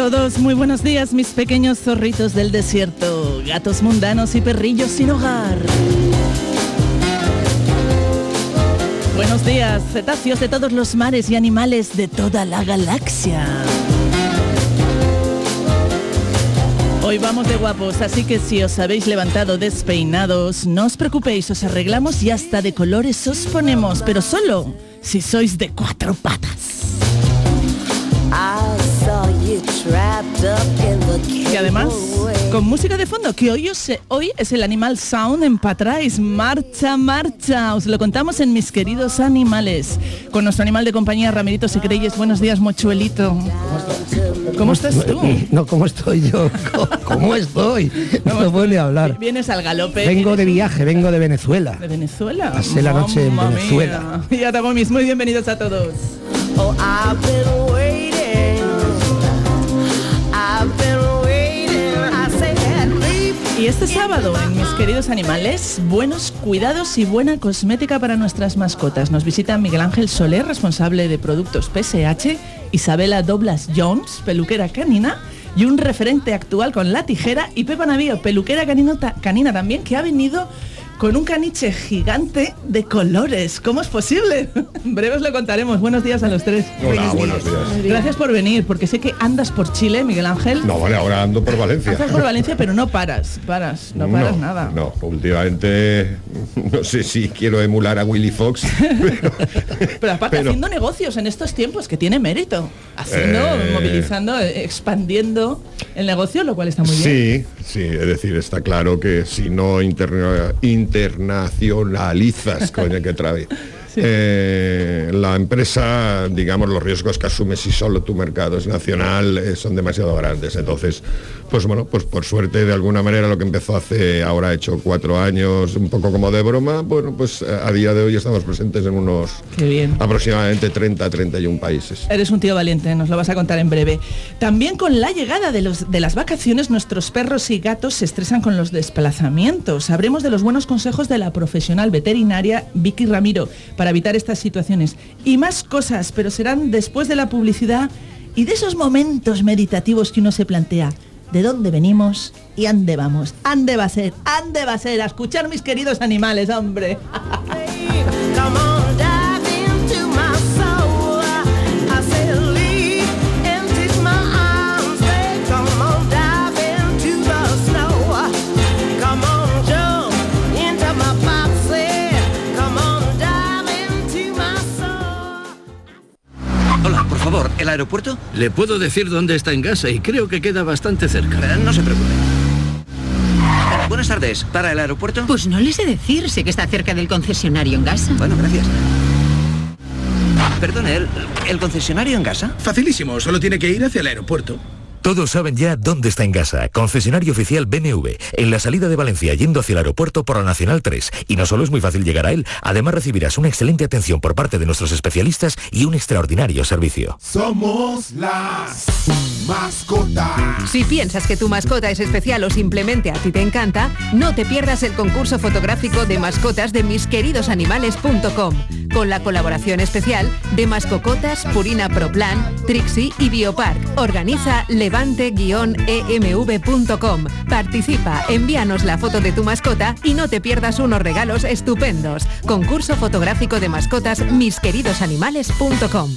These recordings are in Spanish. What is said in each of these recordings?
todos, muy buenos días, mis pequeños zorritos del desierto, gatos mundanos y perrillos sin hogar. Buenos días, cetáceos de todos los mares y animales de toda la galaxia. Hoy vamos de guapos, así que si os habéis levantado despeinados, no os preocupéis, os arreglamos y hasta de colores os ponemos, pero solo si sois de 4 patas. Y además, con música de fondo, que hoy es el Animal Sound en Patrais. Marcha, marcha. Os lo contamos en Mis Queridos Animales. Con nuestro animal de compañía, Ramirito Secreyes. Buenos días, Mochuelito. ¿Cómo estás tú? No, ¿cómo estoy yo? ¿Cómo estoy? No puedo ni hablar. Vienes al galope. Vengo de viaje, vengo de Venezuela. ¿De Venezuela? Pasé la noche en Venezuela. Ya te mis muy bienvenidos a todos. Oh, y este sábado, en Mis Queridos Animales, buenos cuidados y buena cosmética para nuestras mascotas. Nos visita Miguel Ángel Soler, responsable de productos PSH, Isabela Doblas Jones, peluquera canina, y un referente actual con la tijera, y Pepa Navío, peluquera canina también, que ha venido con un caniche gigante de colores. ¿Cómo es posible? En breve os lo contaremos. Buenos días a los tres. Hola, buenos días. Gracias por venir, porque sé que andas por Chile, Miguel Ángel. No, vale, ahora ando por Valencia. Andas por Valencia, pero no paras nada. No, últimamente no sé si quiero emular a Willy Fox. Pero aparte haciendo negocios en estos tiempos, que tiene mérito. Movilizando, expandiendo el negocio, lo cual está muy bien. Sí, es decir, está claro que si no internacionalizas, coño, que trabe. Sí. La empresa, digamos, los riesgos que asume si solo tu mercado es nacional son demasiado grandes. Entonces, pues bueno, pues por suerte, de alguna manera, lo que empezó ahora ha hecho 4 años, un poco como de broma, bueno, pues a día de hoy estamos presentes en unos aproximadamente 31 países. Eres un tío valiente, nos lo vas a contar en breve. También con la llegada de las vacaciones, nuestros perros y gatos se estresan con los desplazamientos. Sabremos de los buenos consejos de la profesional veterinaria Vicky Ramiro para evitar estas situaciones y más cosas, pero serán después de la publicidad y de esos momentos meditativos que uno se plantea: ¿de dónde venimos y ande vamos? ¿Ande va a ser? A escuchar Mis Queridos Animales, hombre. Hola, por favor, ¿el aeropuerto? Le puedo decir dónde está en Gasa y creo que queda bastante cerca. No se preocupe. Buenas tardes, ¿para el aeropuerto? Pues no le sé decir, sé que está cerca del concesionario en Gasa. Bueno, gracias. Perdone, ¿el concesionario en Gasa? Facilísimo, solo tiene que ir hacia el aeropuerto. Todos saben ya dónde está en Gasa, concesionario oficial BMW, en la salida de Valencia yendo hacia el aeropuerto por la Nacional 3. Y no solo es muy fácil llegar a él, además recibirás una excelente atención por parte de nuestros especialistas y un extraordinario servicio. Somos las mascotas. Si piensas que tu mascota es especial o simplemente a ti te encanta, no te pierdas el concurso fotográfico de mascotas de misqueridosanimales.com, con la colaboración especial de Mascocotas, Purina Pro Plan, Trixie y Biopark. Organiza levante-emv.com. Participa, envíanos la foto de tu mascota y no te pierdas unos regalos estupendos. Concurso fotográfico de mascotas misqueridosanimales.com.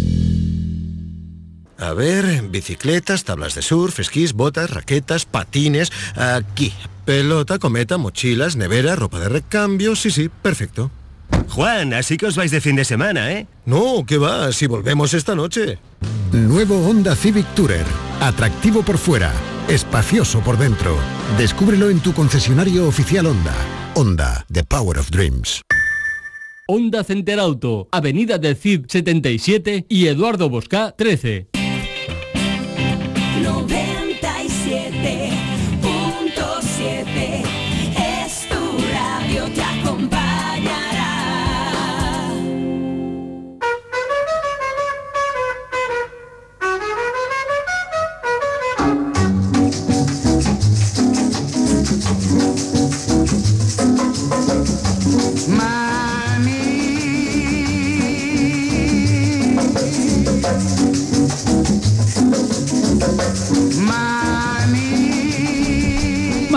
A ver, bicicletas, tablas de surf, esquís, botas, raquetas, patines. Aquí, pelota, cometa, mochilas, nevera, ropa de recambio. Sí, perfecto. Juan, así que os vais de fin de semana, ¿eh? No, ¿qué va? Si volvemos esta noche. Nuevo Honda Civic Tourer. Atractivo por fuera, espacioso por dentro. Descúbrelo en tu concesionario oficial Honda. Honda, the power of dreams. Honda Center Auto, Avenida del Cid 77 y Eduardo Boscá 13. 97.7 es tu radio, te acompañará.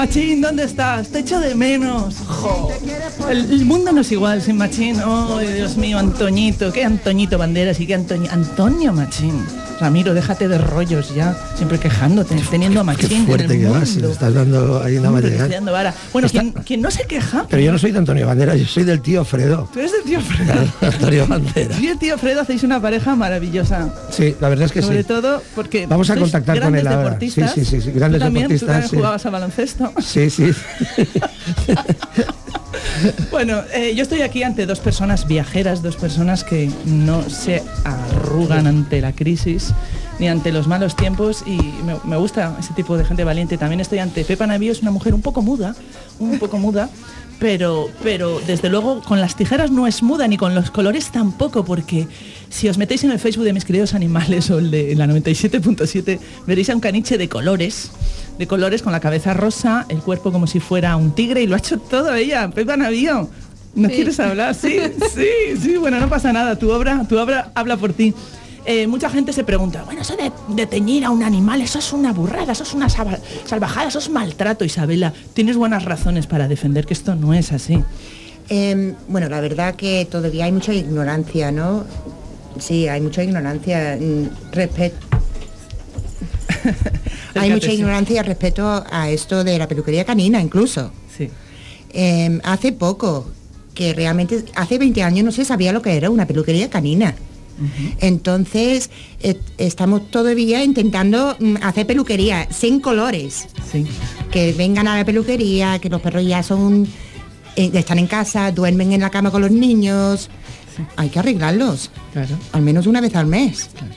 Machín, ¿dónde estás? Te echo de menos. Jo. El mundo no es igual sin Machín. Oh, Dios mío, Antoñito. Qué Antoñito Banderas y qué Antonio Machín. Ramiro, déjate de rollos ya. Siempre quejándote, teniendo a Machín. Qué fuerte que vas, le estás dando ahí una madrigada. Bueno, quien no se queja... Pero yo no soy de Antonio Banderas, yo soy del tío Fredo. Tú eres del tío Fredo. Antonio Banderas. Y el tío Fredo hacéis una pareja maravillosa. Sí, la verdad es que Sobre sí. Sobre todo porque vamos a contactar con él ahora. Sí, grandes deportistas. Tú también jugabas a baloncesto. Sí. Bueno, yo estoy aquí ante dos personas viajeras, dos personas que no se arrugan ante la crisis ni ante los malos tiempos, y me gusta ese tipo de gente valiente. También estoy ante Pepa Navío, es una mujer un poco muda, pero desde luego con las tijeras no es muda, ni con los colores tampoco, porque si os metéis en el Facebook de Mis Queridos Animales o el de la 97.7, veréis a un caniche de colores, con la cabeza rosa, el cuerpo como si fuera un tigre, y lo ha hecho todo ella, Pepa Navío. ¿No quieres hablar? Sí, bueno, no pasa nada, tu obra habla por ti. Mucha gente se pregunta, bueno, eso de teñir a un animal, eso es una burrada, eso es una salvajada, eso es maltrato. Isabela, tienes buenas razones para defender que esto no es así. Bueno, la verdad que todavía hay mucha ignorancia, ¿no? Sí, hay mucha ignorancia hay mucha ignorancia respecto a esto de la peluquería canina, incluso. Sí. Hace poco, que realmente hace 20 años no se sabía lo que era una peluquería canina. Uh-huh. Entonces estamos todavía intentando hacer peluquería sin colores. Sí. Que vengan a la peluquería, que los perros ya están en casa, duermen en la cama con los niños. Sí. Hay que arreglarlos, claro, al menos una vez al mes. Claro.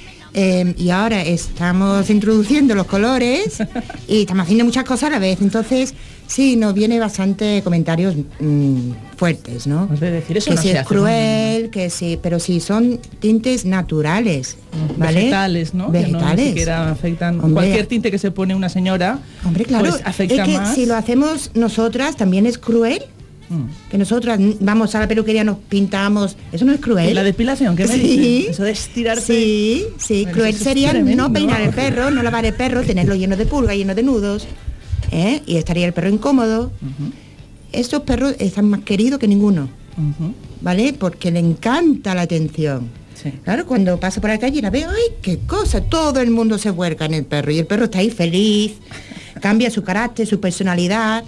Y ahora estamos introduciendo los colores y estamos haciendo muchas cosas a la vez. Entonces, sí, nos viene bastante comentarios fuertes, ¿no? Es decir, eso que no si se es cruel, que sí, pero sí son tintes naturales, ¿vale? Vegetales, ¿no? Vegetales. Que no ni siquiera afectan. Hombre, cualquier tinte que se pone una señora, hombre, claro, pues afecta es que más. Si lo hacemos nosotras también es cruel. Que nosotras vamos a la peluquería, nos pintamos, eso no es cruel. ¿Y la depilación? ¿Qué me dices? Eso de estirarte. Sí, cruel sería no peinar el perro, no lavar el perro, tenerlo lleno de pulgas, lleno de nudos, y estaría el perro incómodo. Uh-huh. Estos perros están más queridos que ninguno, uh-huh, ¿vale? Porque le encanta la atención. Sí. Claro, cuando paso por la calle y la veo, ¡ay, qué cosa! Todo el mundo se vuelca en el perro y el perro está ahí feliz, cambia su carácter, su personalidad.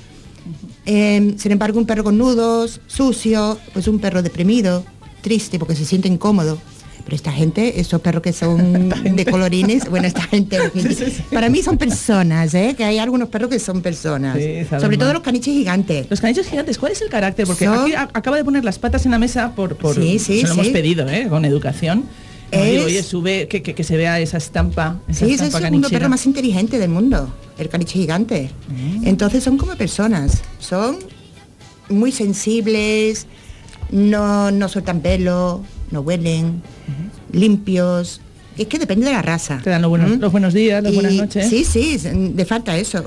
Sin embargo, un perro con nudos, sucio, pues un perro deprimido, triste porque se siente incómodo. Pero esta gente, estos perros que son de colorines, bueno, esta gente, para mí son personas, que hay algunos perros que son personas. Sí, sobre todo los caniches gigantes. Los caniches gigantes, ¿cuál es el carácter? Porque aquí acaba de poner las patas en la mesa por se lo hemos pedido, con educación. Digo, oye, sube, que se vea esa estampa. Es el segundo perro más inteligente del mundo, el caniche gigante. Entonces son como personas, son muy sensibles, no sueltan pelo, no huelen, limpios. Es que depende de la raza. Te dan los buenos días, las buenas noches. Sí, le falta eso.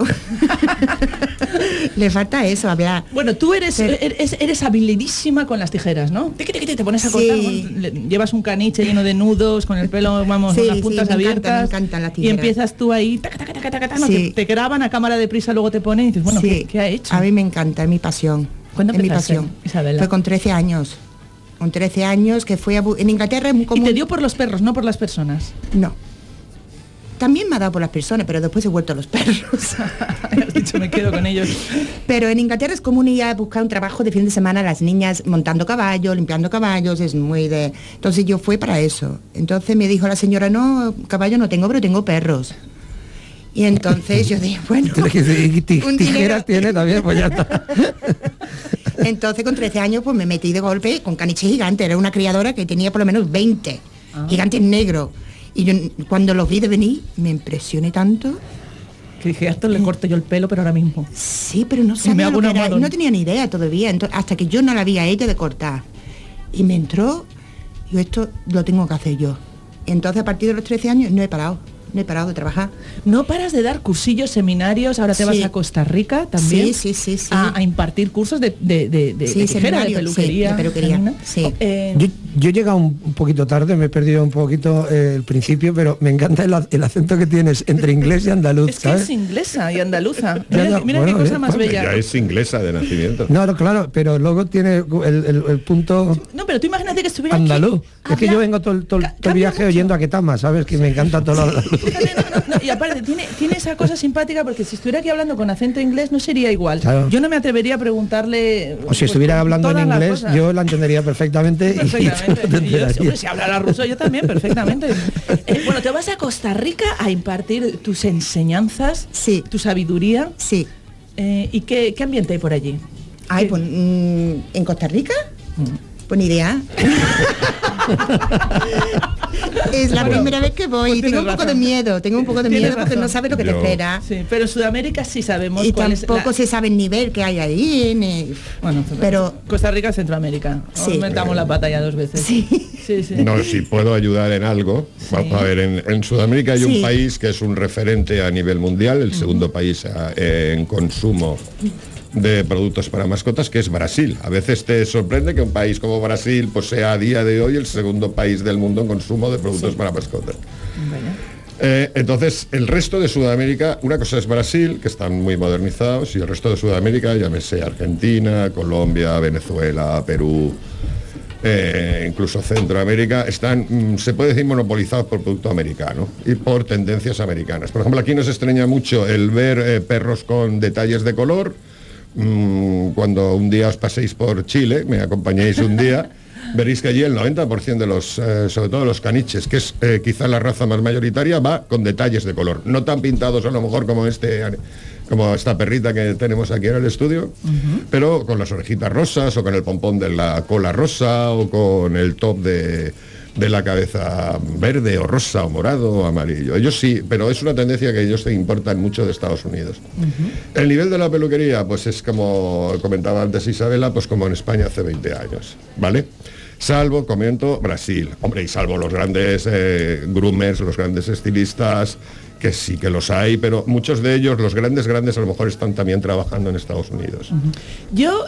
Le falta eso, hablar. Bueno, tú eres habilidísima con las tijeras, ¿no? Te pones a cortar, llevas un caniche lleno de nudos, con el pelo, vamos, las puntas abiertas. Me encantan las tijeras. Y empiezas tú ahí, te graban a cámara de prisa, luego te ponen y dices, bueno, ¿qué ha hecho? A mí me encanta, es mi pasión. ¿Cuándo empezaste, Isabela? Fue con 13 años. Con 13 años que fui en Inglaterra. ¿Y te dio por los perros, no por las personas? No. También me ha dado por las personas, pero después he vuelto a los perros. Has dicho, me quedo con ellos. Pero en Inglaterra es común ir a buscar un trabajo de fin de semana, las niñas montando caballos, limpiando caballos, es muy de... Entonces yo fui para eso. Entonces me dijo la señora, no, caballo no tengo, pero tengo perros. Y entonces yo dije, bueno... tijeras tiene también, pues ya está. Entonces con 13 años pues me metí de golpe con caniche gigante. Era una criadora que tenía por lo menos 20 gigantes negros. Y yo cuando los vi de venir me impresioné tanto. Que dije, a esto le corto yo el pelo, pero ahora mismo. Sí, pero no sabía lo que era, no tenía ni idea todavía. Entonces, hasta que yo no la vi a ella de cortar. Y me entró, yo esto lo tengo que hacer yo. Entonces a partir de los 13 años no he parado de trabajar. No paras de dar cursillos, seminarios, ahora te vas a Costa Rica también. Sí. A impartir cursos de tijera, de peluquería. Sí, de peluquería. Sí. Yo he llegado un poquito tarde, me he perdido un poquito el principio, pero me encanta el acento que tienes entre inglés y andaluz, es que ¿sabes? es inglesa y andaluza. Ya, Mira bueno, qué cosa más Hombre, bella. ya es inglesa de nacimiento. No, claro, pero luego tiene el punto No, pero tú imagínate que estuviera andaluz. aquí, Es que yo vengo todo el cambia viaje mucho. oyendo a Ketama, ¿sabes? Que me encanta todo lo andaluz. No, y aparte tiene esa cosa simpática porque si estuviera aquí hablando con acento inglés no sería igual. Claro. Yo no me atrevería a preguntarle. O si estuviera hablando en todas las inglés, cosas. yo la entendería perfectamente. Y tú no te Y yo, enterarías. hombre, si hablara ruso yo también perfectamente. Bueno, te vas a Costa Rica a impartir tus enseñanzas, tu sabiduría. Sí. ¿Y qué ambiente hay por allí? Ay, pues, ¿en Costa Rica? Pues ni idea. Es la primera vez que voy. Tengo un poco de miedo. Tienes Porque razón. no sabes lo que te espera. Sí, pero en Sudamérica sí sabemos Y cuál tampoco es se sabe el nivel que hay ahí. Bueno, pero Costa Rica, Centroamérica. Sí. Nos metamos la pata ya 2 veces. Sí. No, si puedo ayudar en algo. Vamos a ver, en Sudamérica hay un país que es un referente a nivel mundial, el segundo país en consumo de productos para mascotas, que es Brasil. A veces te sorprende que un país como Brasil pues sea a día de hoy el segundo país del mundo en consumo de productos para mascotas. Entonces, el resto de Sudamérica, una cosa es Brasil, que están muy modernizados, y el resto de Sudamérica, llámese Argentina, Colombia, Venezuela, Perú, incluso Centroamérica, están, se puede decir, monopolizados por producto americano y por tendencias americanas. Por ejemplo, aquí nos extraña mucho el ver perros con detalles de color. Cuando un día os paséis por Chile, me acompañéis un día, veréis que allí el 90% de los, sobre todo los caniches, que es quizá la raza más mayoritaria, va con detalles de color. No tan pintados a lo mejor como esta perrita que tenemos aquí en el estudio, pero con las orejitas rosas o con el pompón de la cola rosa o con el top de la cabeza verde o rosa o morado o amarillo. Ellos sí, pero es una tendencia que ellos se importan mucho de Estados Unidos. El nivel de la peluquería, pues es como comentaba antes Isabela, pues como en España hace 20 años, ¿vale? Salvo, comento, Brasil. Hombre, y salvo los grandes groomers, los grandes estilistas, que sí que los hay, pero muchos de ellos, los grandes, a lo mejor están también trabajando en Estados Unidos. Yo,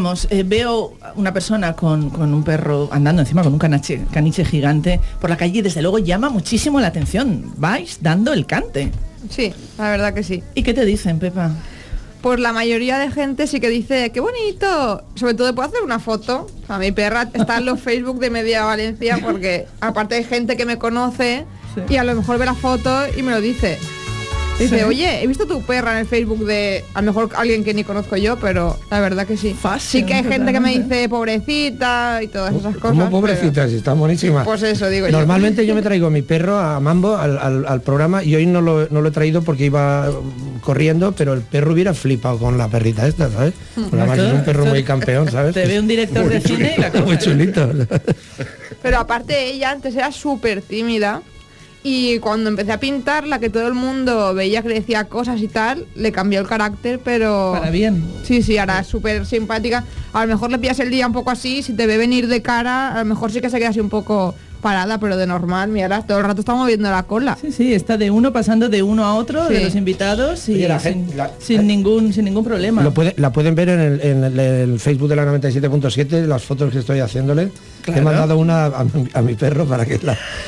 veo una persona con un perro andando encima con un caniche gigante por la calle y desde luego llama muchísimo la atención. Vais dando el cante. Sí, la verdad que sí. ¿Y qué te dicen, Pepa? Pues la mayoría de gente sí que dice, ¡qué bonito! Sobre todo puedo hacer una foto. O sea, mi perra está en los Facebook de Media Valencia porque aparte hay gente que me conoce y a lo mejor ve la foto y me lo dice. Dice, oye, he visto tu perra en el Facebook de, a lo mejor alguien que ni conozco yo, pero la verdad que sí. Sí que hay gente que me dice pobrecita y todas esas cosas. ¿Cómo pobrecita? Si está buenísima. Pues eso digo. Normalmente yo me traigo a mi perro, a Mambo, al programa, y hoy no lo he traído porque iba corriendo, pero el perro hubiera flipado con la perrita esta, ¿sabes? Además es un perro muy campeón, ¿sabes? Te ve un director de cine y la cosa. Muy chulito. Pero aparte ella antes era súper tímida. Y cuando empecé a pintarla, que todo el mundo veía que le decía cosas y tal, le cambió el carácter, pero... Para bien. Sí, ahora es súper simpática. A lo mejor le pillas el día un poco así, si te ve venir de cara, a lo mejor sí que se queda así un poco parada, pero de normal, mira, todo el rato está moviendo la cola. Sí, está de uno pasando de uno a otro de los invitados y Oye, sin ningún problema. La pueden ver en el Facebook de la 97.7, las fotos que estoy haciéndole. Claro. He mandado una a mi perro para que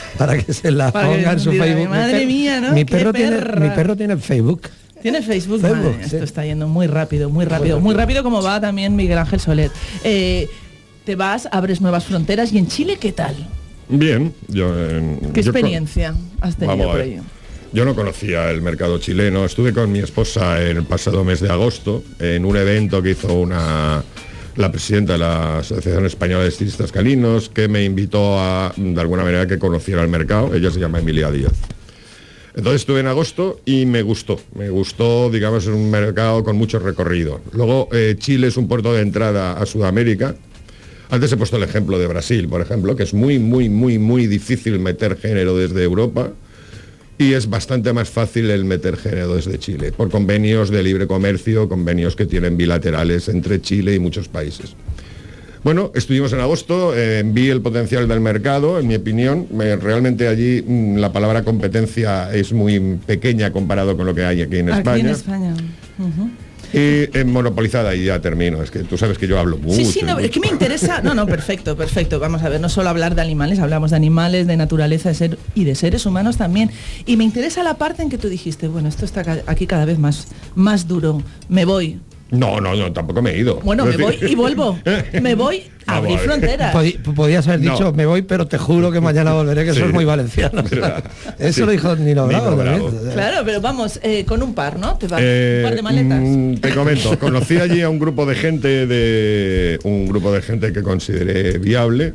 se la ponga en su Facebook. Madre mía, ¿no? Mi perro tiene Facebook. ¿Tiene Facebook? Madre, sí. Esto está yendo muy rápido como va también Miguel Ángel Soler. Te vas, abres nuevas fronteras y en Chile, ¿qué tal? Bien, ¿Qué experiencia has tenido por ello? Yo no conocía el mercado chileno. Estuve con mi esposa el pasado mes de agosto en un evento que hizo la presidenta de la Asociación Española de Estilistas Caninos, que me invitó de alguna manera, que conociera el mercado. Ella se llama Emilia Díaz. Entonces estuve en agosto y me gustó, digamos, es un mercado con mucho recorrido. Luego Chile es un puerto de entrada a Sudamérica. Antes he puesto el ejemplo de Brasil, por ejemplo, que es muy difícil meter género desde Europa y es bastante más fácil el meter género desde Chile, por convenios de libre comercio, convenios que tienen bilaterales entre Chile y muchos países. Bueno, estuvimos en agosto, vi el potencial del mercado, en mi opinión. Realmente allí la palabra competencia es muy pequeña comparado con lo que hay aquí en España. Aquí en España. Y monopolizada, y ya termino, es que tú sabes que yo hablo mucho. Sí, no, es que me interesa... No, perfecto. Vamos a ver, no solo hablar de animales, hablamos de animales, de naturaleza y de seres humanos también. Y me interesa la parte en que tú dijiste, bueno, esto está aquí cada vez más duro, me voy. No, tampoco me he ido. Bueno, me voy y vuelvo. Me voy a abrir fronteras. Podías haber dicho, me voy, pero te juro que mañana volveré, que eso es muy valenciano. Eso lo dijo Nino Bravo. Claro, pero vamos, con un par, ¿no? Te vas, un par de maletas. Te comento, conocí allí a un grupo de gente que consideré viable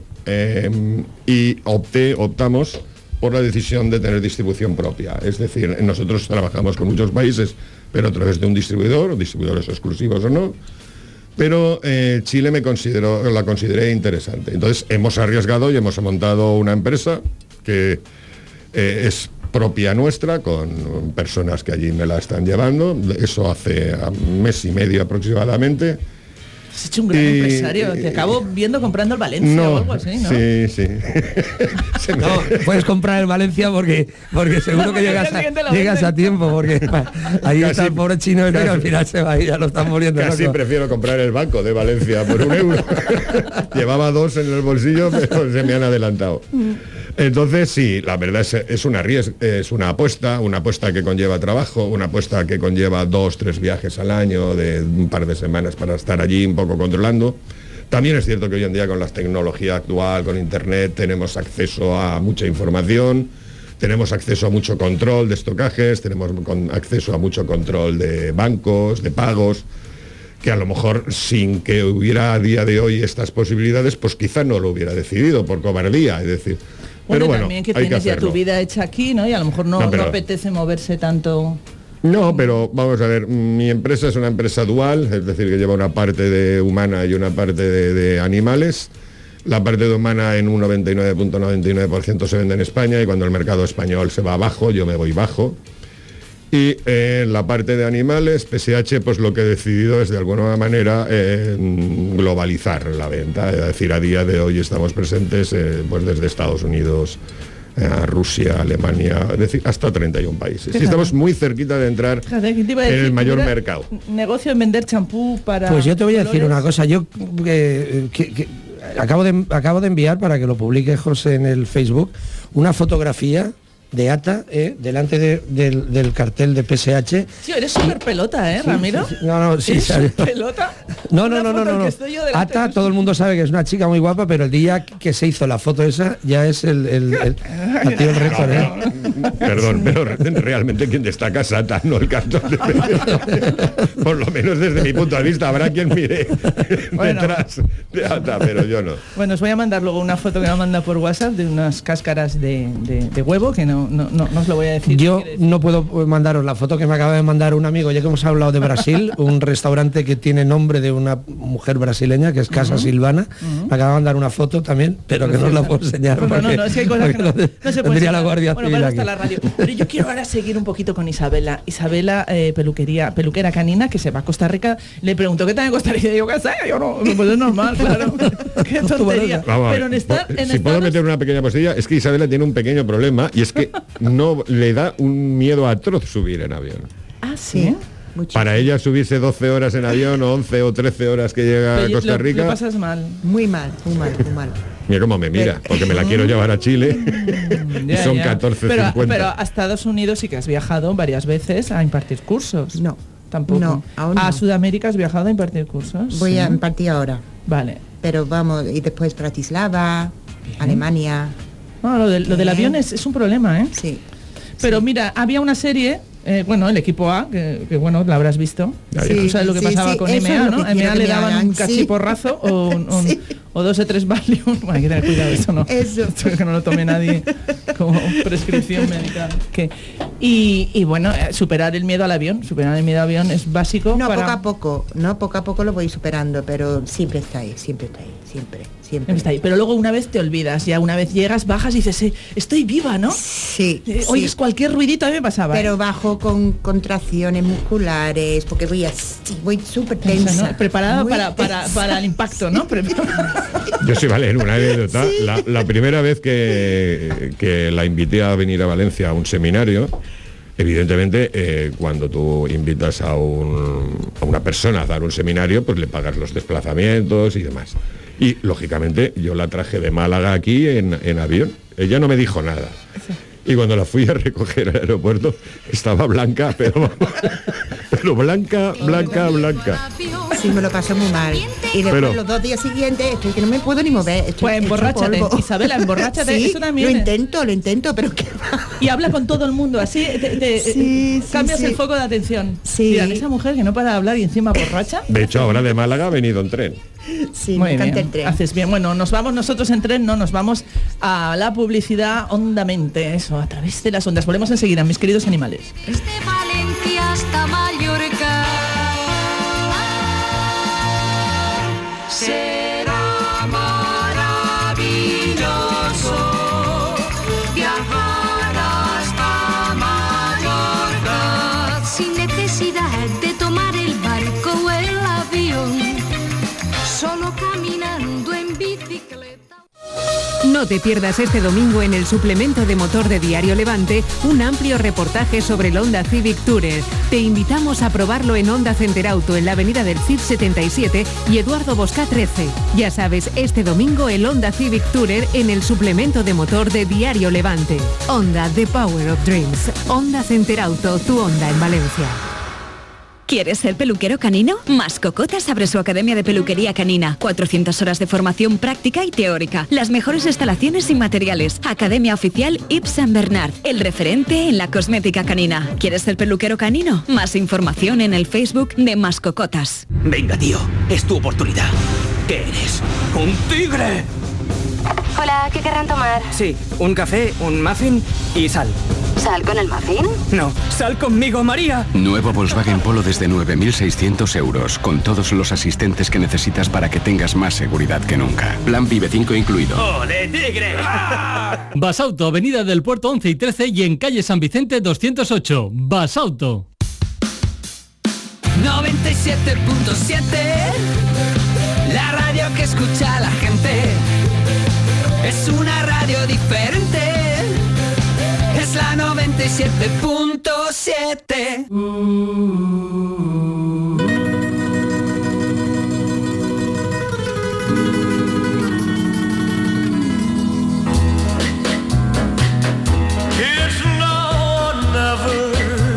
y optamos por la decisión de tener distribución propia. Es decir, nosotros trabajamos con muchos países, pero a través de un distribuidor, distribuidores exclusivos o no, pero Chile la consideré interesante. Entonces hemos arriesgado y hemos montado una empresa que es propia nuestra, con personas que allí me la están llevando, eso hace un mes y medio aproximadamente. Has hecho un gran empresario, te acabo viendo comprando el Valencia o algo así, ¿no? Sí. No, puedes comprar el Valencia porque seguro que llegas a tiempo, porque ahí está el pobre chino que al final se va a ir, ya lo están muriendo. Casi prefiero comprar el banco de Valencia por €1. Llevaba 2 en el bolsillo, pero se me han adelantado. Entonces sí, la verdad es una apuesta que conlleva trabajo, una apuesta que conlleva 2-3 viajes al año de un par de semanas para estar allí un poco controlando. También es cierto que hoy en día con la tecnología actual, con internet, tenemos acceso a mucha información, tenemos acceso a mucho control de estocajes, tenemos acceso a mucho control de bancos, de pagos, que a lo mejor sin que hubiera a día de hoy estas posibilidades, pues quizá no lo hubiera decidido por cobardía, es decir. Pero bueno, también que tienes ya tu vida hecha aquí, ¿no? Y a lo mejor no apetece moverse tanto. No, pero vamos a ver, mi empresa es una empresa dual, es decir, que lleva una parte de humana y una parte de animales. La parte de humana en un 99.99% se vende en España, y cuando el mercado español se va abajo, yo me voy bajo. Y la parte de animales, PSH, pues lo que he decidido es de alguna manera globalizar la venta. Es decir, a día de hoy estamos presentes pues desde Estados Unidos a Rusia, Alemania, es decir, hasta 31 países. Y estamos muy cerquita de entrar en el mayor mercado. Negocio en vender champú para... Pues yo te voy a decir una cosa, yo acabo de enviar, para que lo publique José en el Facebook, una fotografía de ATA delante del cartel de PSH. Sí, eres súper pelota, Ramiro. Sí, pelota. No. ATA, todo el mundo sabe que es una chica muy guapa, pero el día que se hizo la foto esa ya es el récord. Perdón, pero realmente quien destaca es ATA, no el cartel de PSH. Por lo menos desde mi punto de vista habrá quien mire detrás de ATA, pero yo no. Bueno, os voy a mandar luego una foto que me manda por WhatsApp de unas cáscaras de huevo, que no os lo voy a decir. Yo no puedo mandaros la foto que me acaba de mandar un amigo, ya que hemos hablado de Brasil, un restaurante que tiene nombre de una mujer brasileña, que es Casa Silvana. Me acaba de mandar una foto también, pero que no os la puedo enseñar. No, es que hay cosas que no se puede. La Guardia Civil aquí. La radio. Pero yo quiero ahora seguir un poquito con Isabela. Peluquera canina, que se va a Costa Rica. Le pregunto, ¿qué tal en Costa Rica? Y yo, ¿qué sé? Yo no, pues es normal, claro. Qué tontería. Pero si puedo meter una pequeña postilla, es que Isabela tiene un pequeño problema, y es que no le da un miedo atroz subir en avión. Ah, sí. Muchísimo. Para ella subirse 12 horas en avión o 11 o 13 horas que llega a Costa Rica. Lo pasas mal. Muy mal. Mira cómo me mira, porque me la quiero llevar a Chile. Y son 14.50. Pero a Estados Unidos sí que has viajado varias veces a impartir cursos. No. Tampoco. No, aún no. ¿A Sudamérica has viajado a impartir cursos? Voy a impartir ahora. Vale. Pero vamos, y después Bratislava, Alemania. No, lo del avión es un problema, ¿eh? Sí. Pero mira, había una serie, el equipo A, que bueno, la habrás visto. Sí, ¿sabes lo que pasaba con MA, no? MA le daban un cachiporrazo o 2 o 3 Valium. Bueno, hay que tener cuidado, eso no. Eso. Que no lo tome nadie como prescripción médica. Y bueno, superar el miedo al avión. Superar el miedo al avión es básico. No, poco a poco lo voy superando, pero siempre está ahí. Está ahí. Pero luego una vez te olvidas, ya una vez llegas, bajas y dices, estoy viva, ¿no? Sí. Oyes cualquier ruidito, a mí me pasaba. Pero bajo con contracciones musculares, porque voy súper tensa. ¿no? Preparada para el impacto, ¿no? Yo sí, vale, en una anécdota. Sí. La primera vez que la invité a venir a Valencia a un seminario, Evidentemente, cuando tú invitas a una persona a dar un seminario, pues le pagas los desplazamientos y demás. Y, lógicamente, yo la traje de Málaga aquí en avión. Ella no me dijo nada. Sí. Y cuando la fui a recoger al aeropuerto, estaba blanca, pero blanca. Sí, me lo pasé muy mal. Y después los 2 días siguientes estoy que no me puedo ni mover. Pues emborráchate, Isabela, emborráchate. Sí, eso también. Lo intento, pero que y habla con todo el mundo, así cambias el foco de atención. Sí. Dirán, esa mujer que no para de hablar y encima borracha. De hecho, ahora de Málaga ha venido en tren. Sí, me encanta el tren. Haces bien. Bueno, nos vamos nosotros en tren, no, nos vamos a la publicidad hondamente, eso, a través de las ondas. Volvemos enseguida, mis queridos animales. Desde Valencia hasta Mallorca será maravilloso viajar hasta Mallorca sin necesidad de tomar el barco o el avión, solo caminando en bicicleta. No te pierdas este domingo en el suplemento de motor de Diario Levante un amplio reportaje sobre el Honda Civic Tourer. Te invitamos a probarlo en Honda Center Auto en la avenida del Cid 77 y Eduardo Bosca 13. Ya sabes, este domingo el Honda Civic Tourer en el suplemento de motor de Diario Levante. Honda, the power of dreams. Honda Center Auto, tu Honda en Valencia. ¿Quieres ser peluquero canino? Mascocotas abre su academia de peluquería canina. 400 horas de formación práctica y teórica. Las mejores instalaciones y materiales. Academia oficial Yves Saint Bernard. El referente en la cosmética canina. ¿Quieres ser peluquero canino? Más información en el Facebook de Mascocotas. Venga, tío. Es tu oportunidad. ¿Qué eres? ¡Un tigre! Hola, ¿qué querrán tomar? Sí, un café, un muffin y sal. ¿Sal con el muffin? No, sal conmigo, María. Nuevo Volkswagen Polo desde 9.600 euros, con todos los asistentes que necesitas para que tengas más seguridad que nunca. Plan Vive 5 incluido. ¡Ole, tigre! Basauto, avenida del Puerto 11 y 13 y en calle San Vicente 208. Basauto. 97.7, la radio que escucha a la gente. Es una radio diferente. Es la 97.7. It's now or never.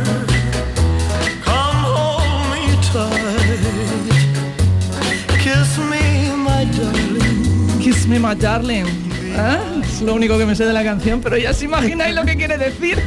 Come hold me tight. Kiss me, my darling. Kiss me, my darling. ¿Ah? Es lo único que me sé de la canción, pero ya os imagináis lo que quiere decir.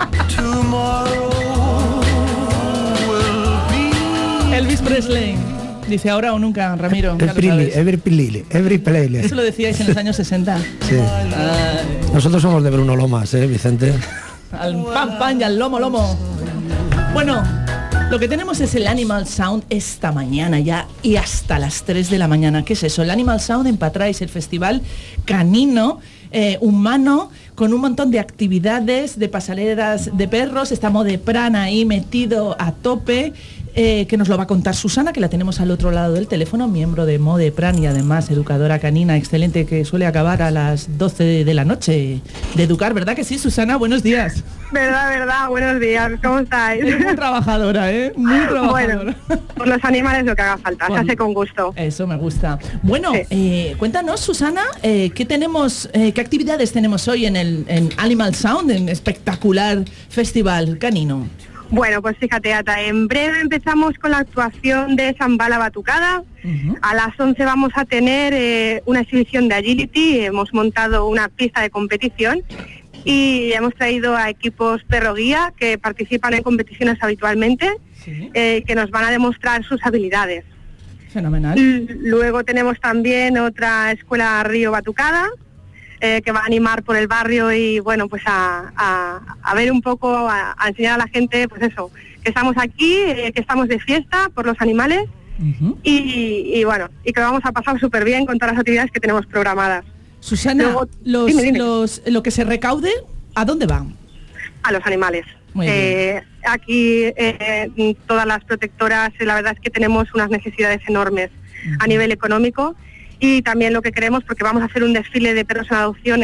Elvis Presley. Dice ahora o nunca, Ramiro. Every playlist. Eso lo decíais en los años 60. Sí. Nosotros somos de Bruno Lomas, Vicente. Al pan pan y al lomo lomo. Bueno, lo que tenemos es el Animal Sound esta mañana ya y hasta las 3 de la mañana. ¿Qué es eso? El Animal Sound en Patrais, el festival canino, humano, con un montón de actividades, de pasarelas de perros. Está Modepran ahí metido a tope, que nos lo va a contar Susana, que la tenemos al otro lado del teléfono, miembro de Modepran y además educadora canina excelente, que suele acabar a las 12 de la noche de educar, ¿verdad que sí, Susana? Buenos días. Verdad, buenos días, ¿cómo estáis? Eres muy trabajadora, muy trabajadora. Bueno, por los animales lo que haga falta, se hace con gusto. Eso me gusta. Bueno, sí. Cuéntanos, Susana, ¿qué tenemos, qué actividades tenemos hoy en Animal Sound, en espectacular festival canino? Bueno, pues fíjate, Ata, en breve empezamos con la actuación de Zambala Batucada. A las 11 vamos a tener una exhibición de agility. Hemos montado una pista de competición y hemos traído a equipos perro guía que participan en competiciones habitualmente, que nos van a demostrar sus habilidades. Fenomenal. Luego tenemos también otra escuela Río Batucada, que va a animar por el barrio y bueno, pues a ver un poco, a enseñar a la gente, pues eso, que estamos aquí, que estamos de fiesta por los animales y bueno, y que lo vamos a pasar súper bien con todas las actividades que tenemos programadas. Susana, luego, lo que se recaude, ¿a dónde va? A los animales. Aquí todas las protectoras, la verdad es que tenemos unas necesidades enormes a nivel económico. Y también lo que queremos, porque vamos a hacer un desfile de perros en adopciones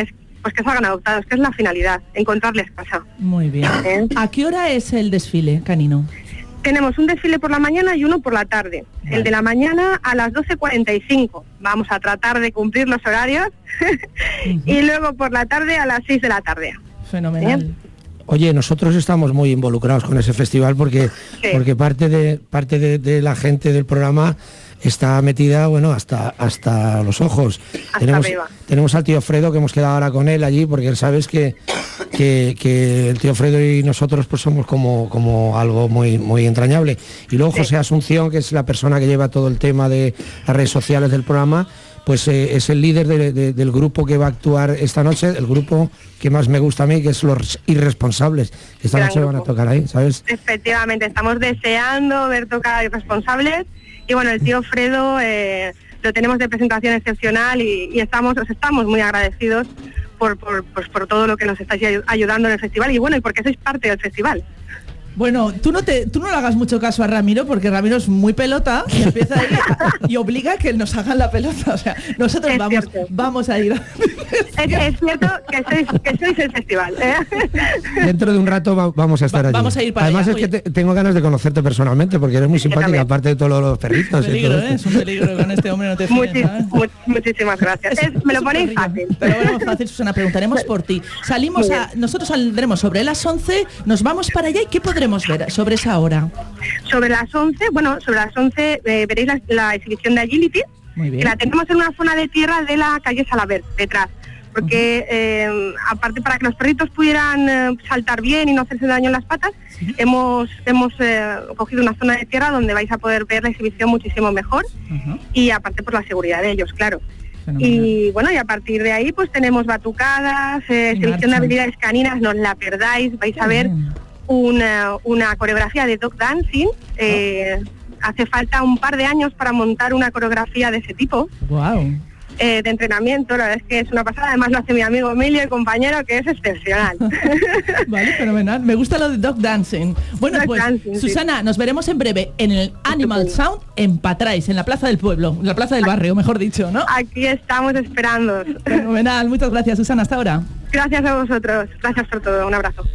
pues que salgan adoptados, que es la finalidad, encontrarles casa. Muy bien. ¿A qué hora es el desfile canino? Tenemos un desfile por la mañana y uno por la tarde. Vale. El de la mañana a las 12:45. Vamos a tratar de cumplir los horarios. Y luego por la tarde a las 6 de la tarde. Fenomenal. Oye, nosotros estamos muy involucrados con ese festival porque parte de la gente del programa está metida, bueno, hasta los ojos. Tenemos al tío Fredo, que hemos quedado ahora con él allí, porque sabes que el tío Fredo y nosotros pues somos como algo muy entrañable. Y luego José Asunción, que es la persona que lleva todo el tema de las redes sociales del programa, pues es el líder del grupo que va a actuar esta noche, el grupo que más me gusta a mí, que es Los Irresponsables. Esta noche van a tocar ahí, ¿sabes? Efectivamente, estamos deseando ver tocar a Irresponsables. Y bueno, el tío Fredo lo tenemos de presentación excepcional y os estamos muy agradecidos por todo lo que nos estáis ayudando en el festival y bueno, y porque sois parte del festival. Bueno, tú no le hagas mucho caso a Ramiro, porque Ramiro es muy pelota y empieza a ir y obliga a que nos hagan la pelota. O sea, nosotros vamos a ir. Es cierto que sois el festival. Dentro de un rato vamos a estar allí. Vamos a ir para Además allá. Es que tengo ganas de conocerte personalmente, porque eres muy simpática, aparte de todos los perritos. Es un peligro, es un peligro con este hombre, no te fíes, ¿sabes? Muchísimas gracias. Me lo ponéis fácil. Pero bueno, fácil, Susana, preguntaremos por ti. Nosotros saldremos sobre las 11, nos vamos para allá y ¿qué podremos ver sobre esa hora? Sobre las 11, veréis la exhibición de Agility. Muy bien. Que la tenemos en una zona de tierra de la calle Salaver, detrás. Porque aparte para que los perritos pudieran saltar bien y no hacerse daño en las patas, hemos cogido una zona de tierra donde vais a poder ver la exhibición muchísimo mejor y aparte por la seguridad de ellos, claro. Y bueno, y a partir de ahí pues tenemos batucadas, exhibición de habilidades caninas, no os la perdáis, vais a ver una coreografía de dog dancing. Hace falta un par de años para montar una coreografía de ese tipo. Wow. De entrenamiento, la verdad es que es una pasada, además lo hace mi amigo Emilio, el compañero, que es excepcional. Vale, fenomenal, me gusta lo de dog dancing. Bueno, dog pues dancing, Susana, nos veremos en breve en el Animal Sound en Patrais, en la Plaza del Pueblo, en la Plaza del Barrio, mejor dicho, ¿no? Aquí estamos esperando. Fenomenal, muchas gracias, Susana, hasta ahora. Gracias a vosotros, gracias por todo, un abrazo.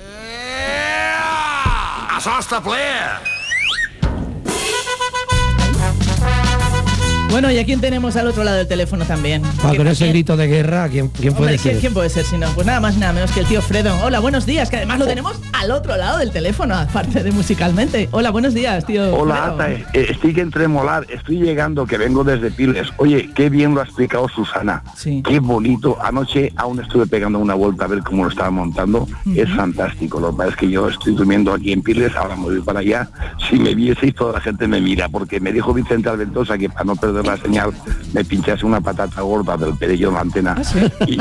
Bueno, ¿y a quién tenemos al otro lado del teléfono también? Con ese grito de guerra, ¿quién puede ser? ¿Quién puede ser si no? Pues nada más nada menos que el tío Fredo. Hola, buenos días, que además lo tenemos al otro lado del teléfono, aparte de musicalmente. Hola, buenos días, tío. Hola, Ata, estoy que entre molar, estoy llegando, que vengo desde Piles. Oye, qué bien lo ha explicado Susana. Sí. Qué bonito. Anoche aún estuve pegando una vuelta a ver cómo lo estaba montando. Es fantástico. Lo que pasa es que yo estoy durmiendo aquí en Piles, ahora me voy para allá. Si me vieseis, toda la gente me mira, porque me dijo Vicente Alventosa que para no perder la señal me pinchase una patata gorda del perello en la antena. ¿Ah, sí? Y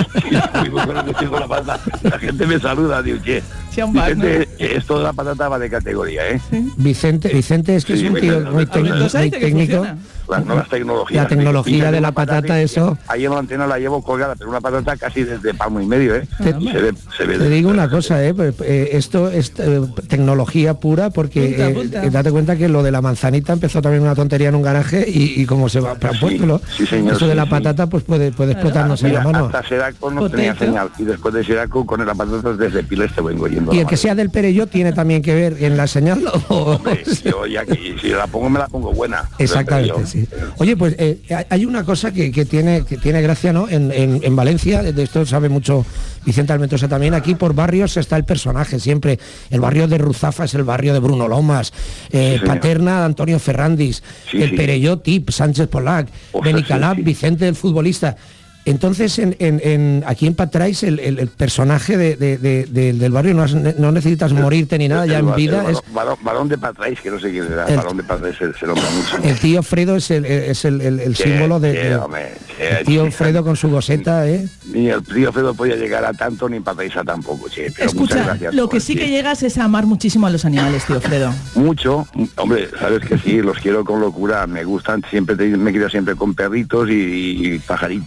la gente me saluda, digo, che, Vicente, esto de la patata va de categoría, ¿eh? ¿Sí? Vicente es que es un tío muy técnico. Las nuevas tecnologías. La tecnología de la patata, eso. Ahí en la antena la llevo colgada, pero una patata casi desde palmo y medio, ¿eh? Se ve te digo una cosa, esto es tecnología pura, porque punta. Date cuenta que lo de la manzanita empezó también una tontería en un garaje y como se va para puerto, sí, señor, eso de la patata pues puede explotarnos en la mano. Hasta Seraco no tenía señal, y después de Seraco con la patata desde Piles te vengo yendo. ¿Y el que sea del Perelló tiene también que ver en la señal? Hombre, yo ya que si la pongo me la pongo buena. Exactamente, sí. Oye, pues hay una cosa que tiene gracia, ¿no? En Valencia, de esto sabe mucho Vicente Alventosa también. Aquí por barrios está el personaje siempre. El barrio de Ruzafa es el barrio de Bruno Lomas, Paterna de Antonio Ferrandis, Perelló Tip, Sánchez Polac, Benicalap, Vicente el futbolista. Entonces, aquí en Patrais, el personaje del barrio no necesitas morirte ni nada, ya en vida es... Varón de Patrais, que no sé quién era, Varón de Patrais se lo mucho. El tío Fredo es el símbolo de... El tío Fredo con su goseta, ¿eh? Ni el tío Fredo podía llegar a tanto, ni Patraisa tampoco, che. Pero escucha, lo que sí que llegas es a amar muchísimo a los animales, tío Fredo. Mucho, hombre, sabes que sí, los quiero con locura, me gustan, siempre me he quedado siempre con perritos y pajaritos y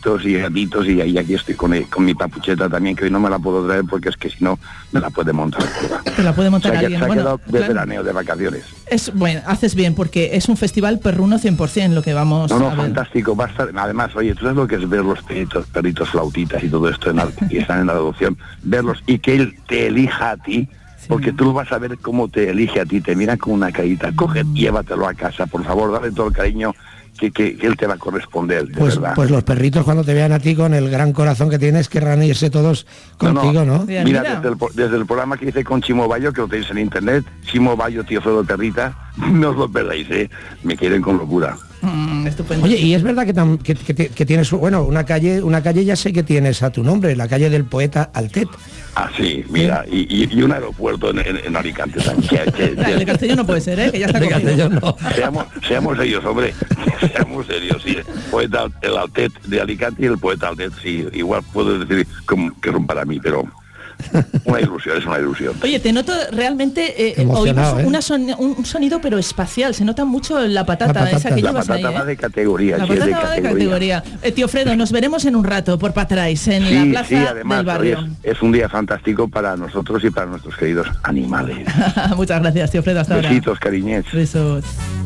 gatitos y aquí estoy con mi papucheta también, que hoy no me la puedo traer porque es que si no me la puede montar. Te la puede montar alguien. Se ha bueno, quedado de veraneo, de vacaciones. Bueno, haces bien porque es un festival perruno 100% lo que vamos a ver. Fantástico. Va a estar, además, oye, ¿tú sabes lo que es ver los perritos flautitas y todo esto que están en la adopción? Verlos y que él te elija a ti. Porque tú lo vas a ver cómo te elige a ti, te mira con una carita, coge, llévatelo a casa, por favor, dale todo el cariño que él te va a corresponder, de verdad. Pues los perritos cuando te vean a ti con el gran corazón que tienes, querrán irse todos contigo, ¿no? Mira, desde el programa que hice con Chimo Bayo, que lo tenéis en internet, Chimo Bayo, Tío Fredo Perrita, no os lo perdáis, me quieren con locura. Estupendo. Oye, y es verdad que tienes, bueno, una calle ya sé que tienes a tu nombre, la calle del poeta Altet. Ah, sí, mira, y un aeropuerto en Alicante también. El de Castellón no puede ser, que ya está cogido. No. Seamos serios, hombre, seamos serios, sí. El Altet de Alicante y el poeta Altet, sí, igual puedo decir que son para mí, pero... Una ilusión, es una ilusión. Oye, te noto realmente oímos un sonido pero espacial, se nota mucho la patata esa que llevas ahí. La patata va de categoría. La patata va de categoría. Tío Fredo, nos veremos en un rato por Patrais, en la plaza además, del barrio. Oye, es un día fantástico para nosotros y para nuestros queridos animales. Muchas gracias, Tío Fredo, hasta ahora. Besitos, cariñets. Besos.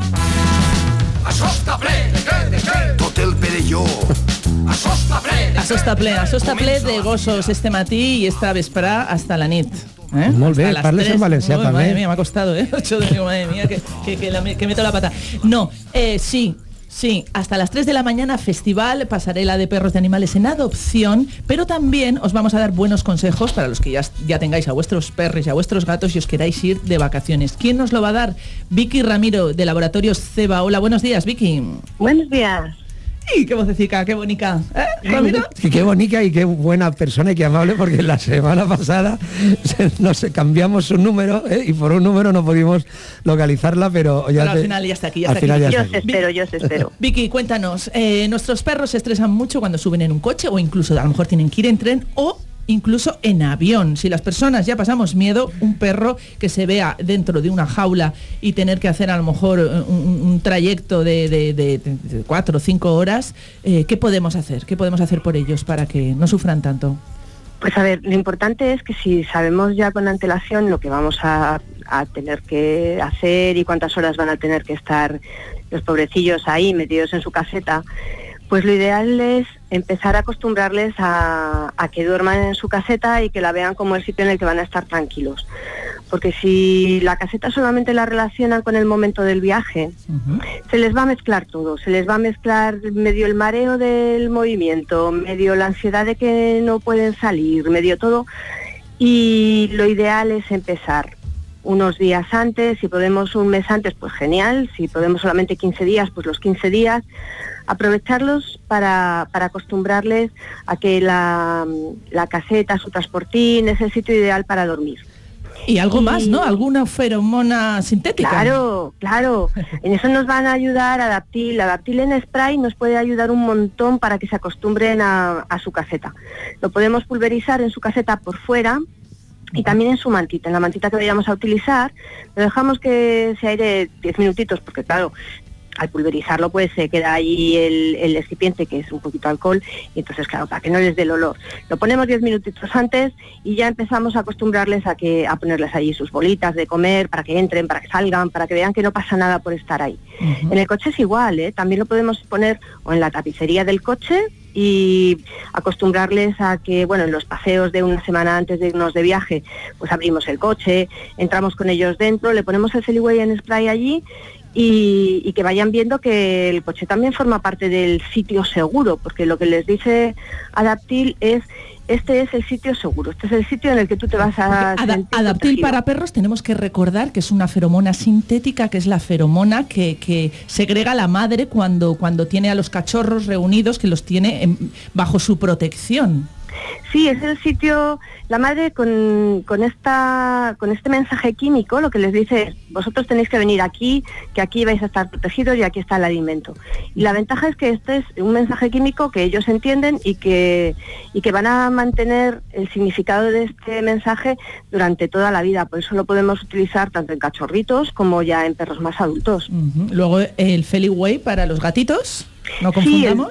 Tot el Perelló. Asosta ple de gossos este matí i esta vesprà hasta la nit. Molt bé, parles en valencià també. Madre mía, me ha costado, 8 de digo, madre mía, que meto la pata. No, sí, hasta las 3 de la mañana festival, pasarela de perros de animales en adopción, pero también os vamos a dar buenos consejos para los que ya tengáis a vuestros perros y a vuestros gatos y os queráis ir de vacaciones. ¿Quién nos lo va a dar? Vicky Ramiro, de Laboratorios Ceba. Hola, buenos días, Vicky. Buenos días. ¡Y qué vocecica, qué bonita! Ramiro? Qué bonita y qué buena persona y qué amable, porque la semana pasada cambiamos su número y por un número no pudimos localizarla, pero al final ya está aquí. Yo os espero. Vicky, cuéntanos, nuestros perros se estresan mucho cuando suben en un coche o incluso a lo mejor tienen que ir en tren o incluso en avión. Si las personas ya pasamos miedo, un perro que se vea dentro de una jaula y tener que hacer a lo mejor un trayecto de 4 o 5 horas, ¿qué podemos hacer? ¿Qué podemos hacer por ellos para que no sufran tanto? Pues a ver, lo importante es que si sabemos ya con antelación lo que vamos a tener que hacer y cuántas horas van a tener que estar los pobrecillos ahí metidos en su caseta, pues lo ideal es empezar a acostumbrarles a que duerman en su caseta y que la vean como el sitio en el que van a estar tranquilos. Porque si la caseta solamente la relacionan con el momento del viaje, se les va a mezclar todo. Se les va a mezclar medio el mareo del movimiento, medio la ansiedad de que no pueden salir, medio todo. Y lo ideal es empezar unos días antes, si podemos un mes antes, pues genial. Si podemos solamente 15 días, pues los 15 días. Aprovecharlos para acostumbrarles a que la caseta, su transportín, es el sitio ideal para dormir. Y algo más, ¿no? ¿Alguna feromona sintética? Claro. En eso nos van a ayudar Adaptil. La Adaptil en spray nos puede ayudar un montón para que se acostumbren a su caseta. Lo podemos pulverizar en su caseta por fuera y también en su mantita, en la mantita que vayamos a utilizar. Lo dejamos que se aire 10 minutitos, porque claro, al pulverizarlo pues se queda ahí el excipiente, que es un poquito alcohol, y entonces claro, para que no les dé el olor. Lo ponemos 10 minutitos antes y ya empezamos a acostumbrarles a ponerles allí sus bolitas de comer, para que entren, para que salgan, para que vean que no pasa nada por estar ahí. En el coche es igual, también lo podemos poner o en la tapicería del coche y acostumbrarles a que, bueno, en los paseos de una semana antes de irnos de viaje, pues abrimos el coche, entramos con ellos dentro, le ponemos el Feliway en spray allí y que vayan viendo que el coche también forma parte del sitio seguro, porque lo que les dice Adaptil es: este es el sitio seguro, este es el sitio en el que tú te vas a sentir Adaptil protegido. Para perros tenemos que recordar que es una feromona sintética, que es la feromona que segrega la madre cuando tiene a los cachorros reunidos, que los tiene bajo su protección. Sí, es el sitio, la madre con este mensaje químico lo que les dice es: vosotros tenéis que venir aquí, que aquí vais a estar protegidos y aquí está el alimento. Y la ventaja es que este es un mensaje químico que ellos entienden y que van a mantener el significado de este mensaje durante toda la vida. Por eso lo podemos utilizar tanto en cachorritos como ya en perros más adultos. Luego el Feliway para los gatitos, ¿no confundamos?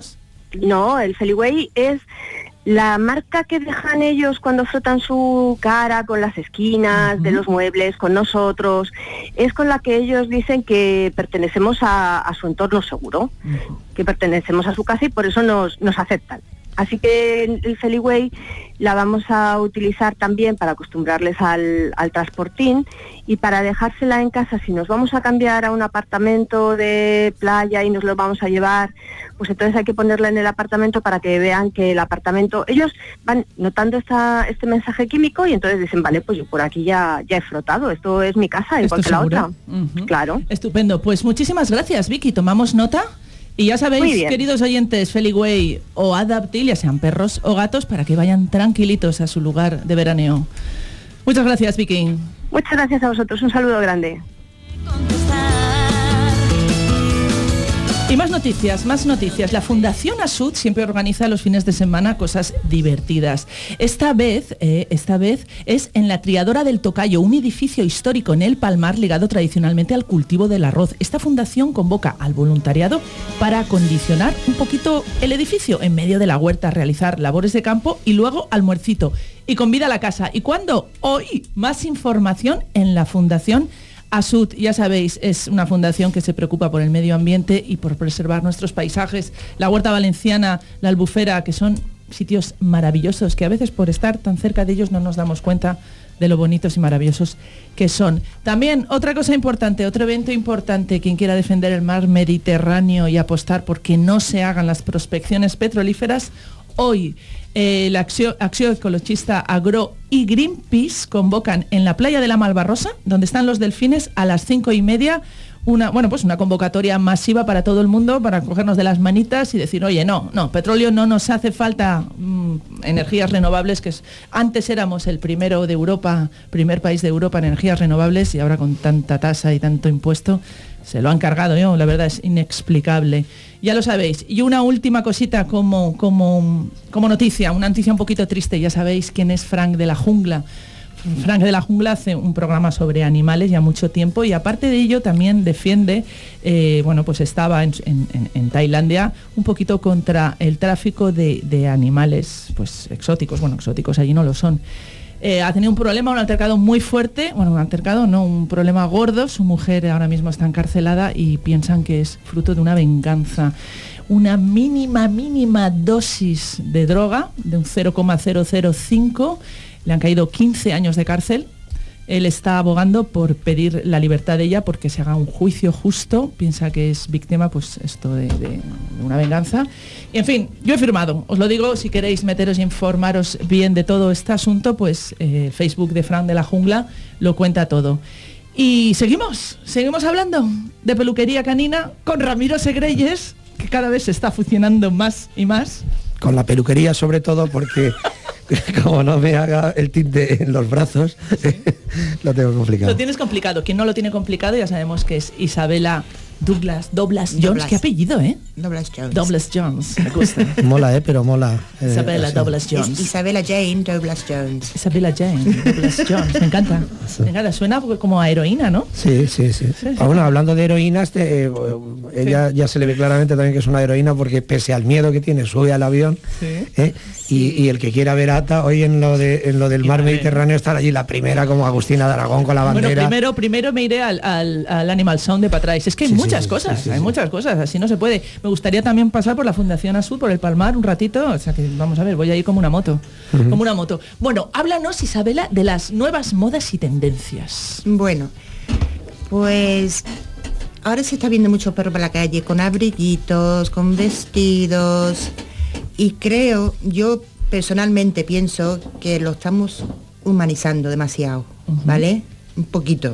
No, el Feliway es la marca que dejan ellos cuando frotan su cara con las esquinas de los muebles, con nosotros. Es con la que ellos dicen que pertenecemos a su entorno seguro, que pertenecemos a su casa y por eso nos aceptan. Así que el Feliway la vamos a utilizar también para acostumbrarles al transportín y para dejársela en casa. Si nos vamos a cambiar a un apartamento de playa y nos lo vamos a llevar, pues entonces hay que ponerla en el apartamento para que vean que el apartamento... Ellos van notando este mensaje químico y entonces dicen, vale, pues yo por aquí ya he frotado, esto es mi casa, igual que la otra. Claro. Estupendo. Pues muchísimas gracias, Vicky. Tomamos nota. Y ya sabéis, queridos oyentes, Feliway o Adaptil, ya sean perros o gatos, para que vayan tranquilitos a su lugar de veraneo. Muchas gracias, Vicky. Muchas gracias a vosotros, un saludo grande. Y más noticias, más noticias. La Fundación Asud siempre organiza los fines de semana cosas divertidas. Esta vez es en la Triadora del Tocayo, un edificio histórico en El Palmar ligado tradicionalmente al cultivo del arroz. Esta fundación convoca al voluntariado para acondicionar un poquito el edificio en medio de la huerta, realizar labores de campo y luego almuercito. Y convida a la casa. ¿Y cuándo? Hoy. Más información en la Fundación Asud, ya sabéis, es una fundación que se preocupa por el medio ambiente y por preservar nuestros paisajes. La Huerta Valenciana, la Albufera, que son sitios maravillosos que a veces por estar tan cerca de ellos no nos damos cuenta de lo bonitos y maravillosos que son. También otra cosa importante, otro evento importante, quien quiera defender el mar Mediterráneo y apostar por que no se hagan las prospecciones petrolíferas, hoy la Acción Ecologista Agro y Greenpeace convocan en la playa de la Malvarrosa, donde están los delfines, a las 5:30, una convocatoria masiva para todo el mundo, para cogernos de las manitas y decir, oye, no, petróleo no nos hace falta, energías renovables, que antes éramos el primer país de Europa en energías renovables y ahora con tanta tasa y tanto impuesto se lo han cargado, la verdad es inexplicable. Ya lo sabéis. Y una última cosita como noticia, una noticia un poquito triste. Ya sabéis quién es Frank de la Jungla. Frank de la Jungla hace un programa sobre animales ya mucho tiempo y aparte de ello también defiende, estaba en Tailandia un poquito contra el tráfico de animales exóticos. Bueno, exóticos allí no lo son. Ha tenido un altercado muy fuerte, un problema gordo. Su mujer ahora mismo está encarcelada y piensan que es fruto de una venganza. Una mínima dosis de droga, de un 0,005, le han caído 15 años de cárcel. Él está abogando por pedir la libertad de ella porque se haga un juicio justo. Piensa que es víctima, de una venganza. Y en fin, yo he firmado. Os lo digo, si queréis meteros y informaros bien de todo este asunto, Facebook de Frank de la Jungla lo cuenta todo. Y seguimos hablando de peluquería canina con Ramiro Segreyes, que cada vez se está fusionando más y más. Con la peluquería sobre todo porque... Como no me haga el tinte en los brazos, lo tengo complicado. Lo tienes complicado. Quien no lo tiene complicado ya sabemos que es Isabela Douglas Jones. ¿Qué apellido, Douglas Jones. Me gusta. Mola, pero mola. Isabela Douglas Jones. Es Isabella Jane Douglas Jones. Isabella Jane Douglas Jones. Me encanta. Sí. Me encanta. Suena como a heroína, ¿no? Sí. Bueno, hablando de heroínas, ella ya se le ve claramente también que es una heroína porque pese al miedo que tiene, sube al avión. Sí. Y el que quiera ver Ata, hoy en lo del mar Mediterráneo estar allí la primera como Agustina de Aragón con la bandera. Bueno, primero me iré al Animal Sound de Patrais. Es que hay muchas cosas, muchas cosas, así no se puede. Me gustaría también pasar por la Fundación Asud, por el Palmar un ratito, o sea que vamos a ver, voy a ir como una moto. Como una moto. Bueno, háblanos, Isabela, de las nuevas modas y tendencias. Bueno, pues ahora se está viendo mucho perro por la calle, con abriguitos, con vestidos. Y yo personalmente pienso que lo estamos humanizando demasiado, ¿vale? Un poquito.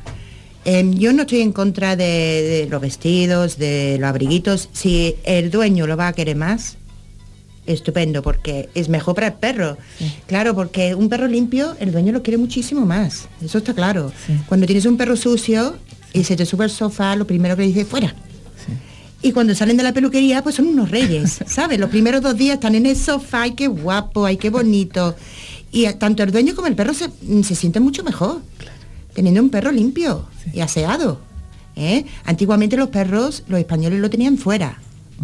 Yo no estoy en contra de los vestidos, de los abriguitos. Si el dueño lo va a querer más, estupendo, porque es mejor para el perro. Sí. Claro, porque un perro limpio, el dueño lo quiere muchísimo más. Eso está claro. Sí. Cuando tienes un perro sucio y se te sube al sofá, lo primero que le dices, fuera. Y cuando salen de la peluquería, pues son unos reyes, ¿sabes? Los primeros 2 días están en el sofá, ¡ay, qué guapo, ay, qué bonito! Y tanto el dueño como el perro se sienten mucho mejor, teniendo un perro limpio y aseado. Antiguamente los perros, los españoles lo tenían fuera,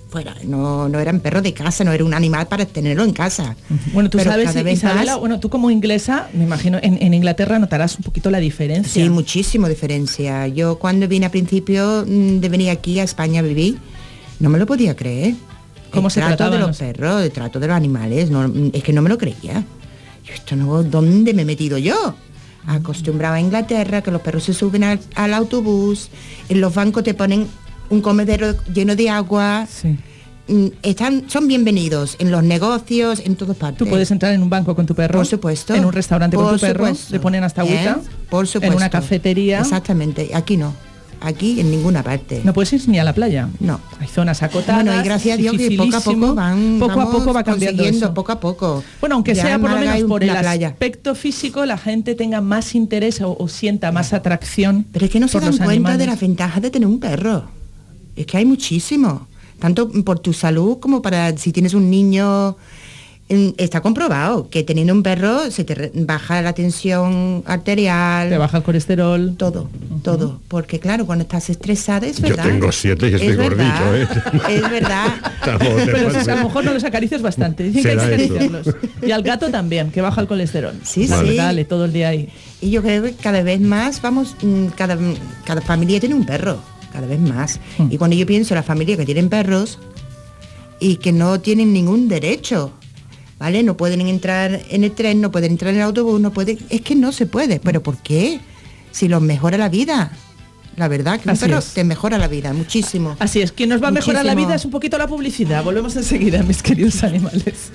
fuera. No eran perros de casa, no era un animal para tenerlo en casa. Bueno, tú Pero sabes, cada vez Isabela, más- bueno, tú como inglesa, me imagino, en Inglaterra notarás un poquito la diferencia. Sí, muchísimo diferencia. Yo cuando vine a principio de venir aquí a España a vivir, no me lo podía creer. ¿Cómo el se trato de trataban los perros, el trato de los animales, no, es que no me lo creía. Yo, esto no, ¿dónde me he metido yo? Acostumbrado a Inglaterra, que los perros se suben al autobús, en los bancos te ponen un comedero lleno de agua. Son bienvenidos en los negocios, en todas partes. Tú puedes entrar en un banco con tu perro. Por supuesto. En un restaurante con Por tu perro. supuesto. Le ponen hasta agüita. Por supuesto. En una cafetería. Exactamente. Aquí no. Aquí en ninguna parte. No puedes ir ni a la playa. No. Hay zonas acotadas. Bueno, y gracias a Dios que poco a poco va cambiando consiguiendo, eso. poco a poco. Bueno, aunque Ya sea en por lo Málaga menos hay por el una playa. aspecto físico, la gente tenga más interés o sienta más atracción. Pero es que no se por dan los cuenta animales. de las ventajas de tener un perro. Es que hay muchísimo. Tanto por tu salud como para si tienes un niño. Está comprobado que teniendo un perro se te baja la tensión arterial. Te baja el colesterol. Todo, todo. Porque claro, cuando estás estresada es Yo verdad. tengo 7 y estoy Es gordito, verdad, ¿eh? Es verdad. Tampoco te Pero pases. si a lo mejor no los acaricias bastante. Dicen que hay que Será eso. acariciarlos. Y al gato también, que baja el colesterol. Sí, Vale. sí. Dale, todo el día ahí. Y yo creo que cada vez más, cada familia tiene un perro, cada vez más. Y cuando yo pienso en las familias que tienen perros y que no tienen ningún derecho, ¿vale? No pueden entrar en el tren, no pueden entrar en el autobús, es que no se puede. ¿Pero por qué? Si los mejora la vida. La verdad que un Así perro es. te mejora la vida, muchísimo. Así es, quien nos va a mejorar la Muchísimo. vida es un poquito la publicidad. Volvemos enseguida, mis queridos animales.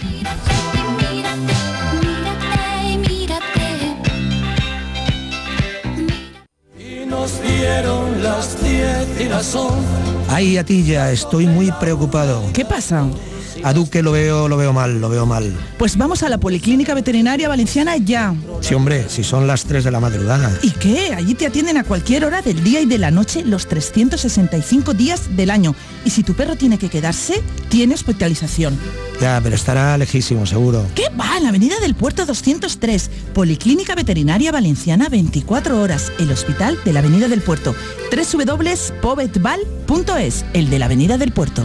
Y nos dieron las 10 y las 11. Ay, Atilla, estoy muy preocupado. ¿Qué pasa? A Duque lo veo mal. Pues vamos a la Policlínica Veterinaria Valenciana ya. Sí, hombre, si son las 3 de la madrugada. ¿Y qué? Allí te atienden a cualquier hora del día y de la noche los 365 días del año. Y si tu perro tiene que quedarse, tiene hospitalización. Ya, pero estará lejísimo, seguro. ¿Qué va? En la Avenida del Puerto 203. Policlínica Veterinaria Valenciana 24 horas. El hospital de la Avenida del Puerto. www.pobetval.es. El de la Avenida del Puerto.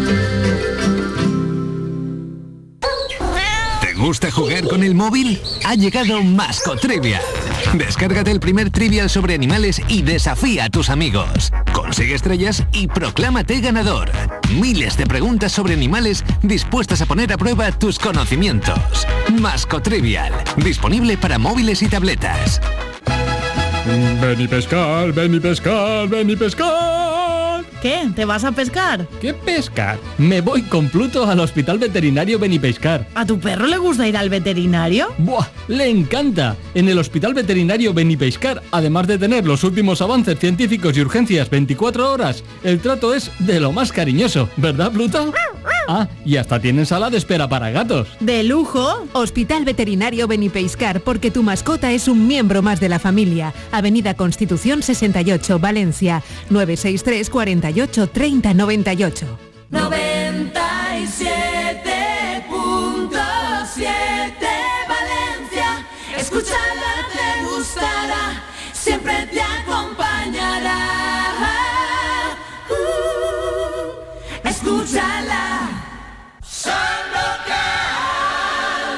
¿Te gusta jugar con el móvil? Ha llegado Masco Trivial. Descárgate el primer trivial sobre animales y desafía a tus amigos. Consigue estrellas y proclámate ganador. Miles de preguntas sobre animales dispuestas a poner a prueba tus conocimientos. Masco Trivial. Disponible para móviles y tabletas. Ven y pescar, ven y pescar, ven y pescar. ¿Qué? ¿Te vas a pescar? ¿Qué pescar? Me voy con Pluto al Hospital Veterinario Benipescar. ¿A tu perro le gusta ir al veterinario? ¡Buah! ¡Le encanta! En el Hospital Veterinario Benipescar, además de tener los últimos avances científicos y urgencias 24 horas, el trato es de lo más cariñoso, ¿verdad, Pluto? Ah, y hasta tienen sala de espera para gatos. ¡De lujo! Hospital Veterinario Benipeiscar, porque tu mascota es un miembro más de la familia. Avenida Constitución 68, Valencia. 963 48 30 98. 97.7 Valencia. Escúchala, te gustará, siempre te acompañará. Escúchala. Sandokan,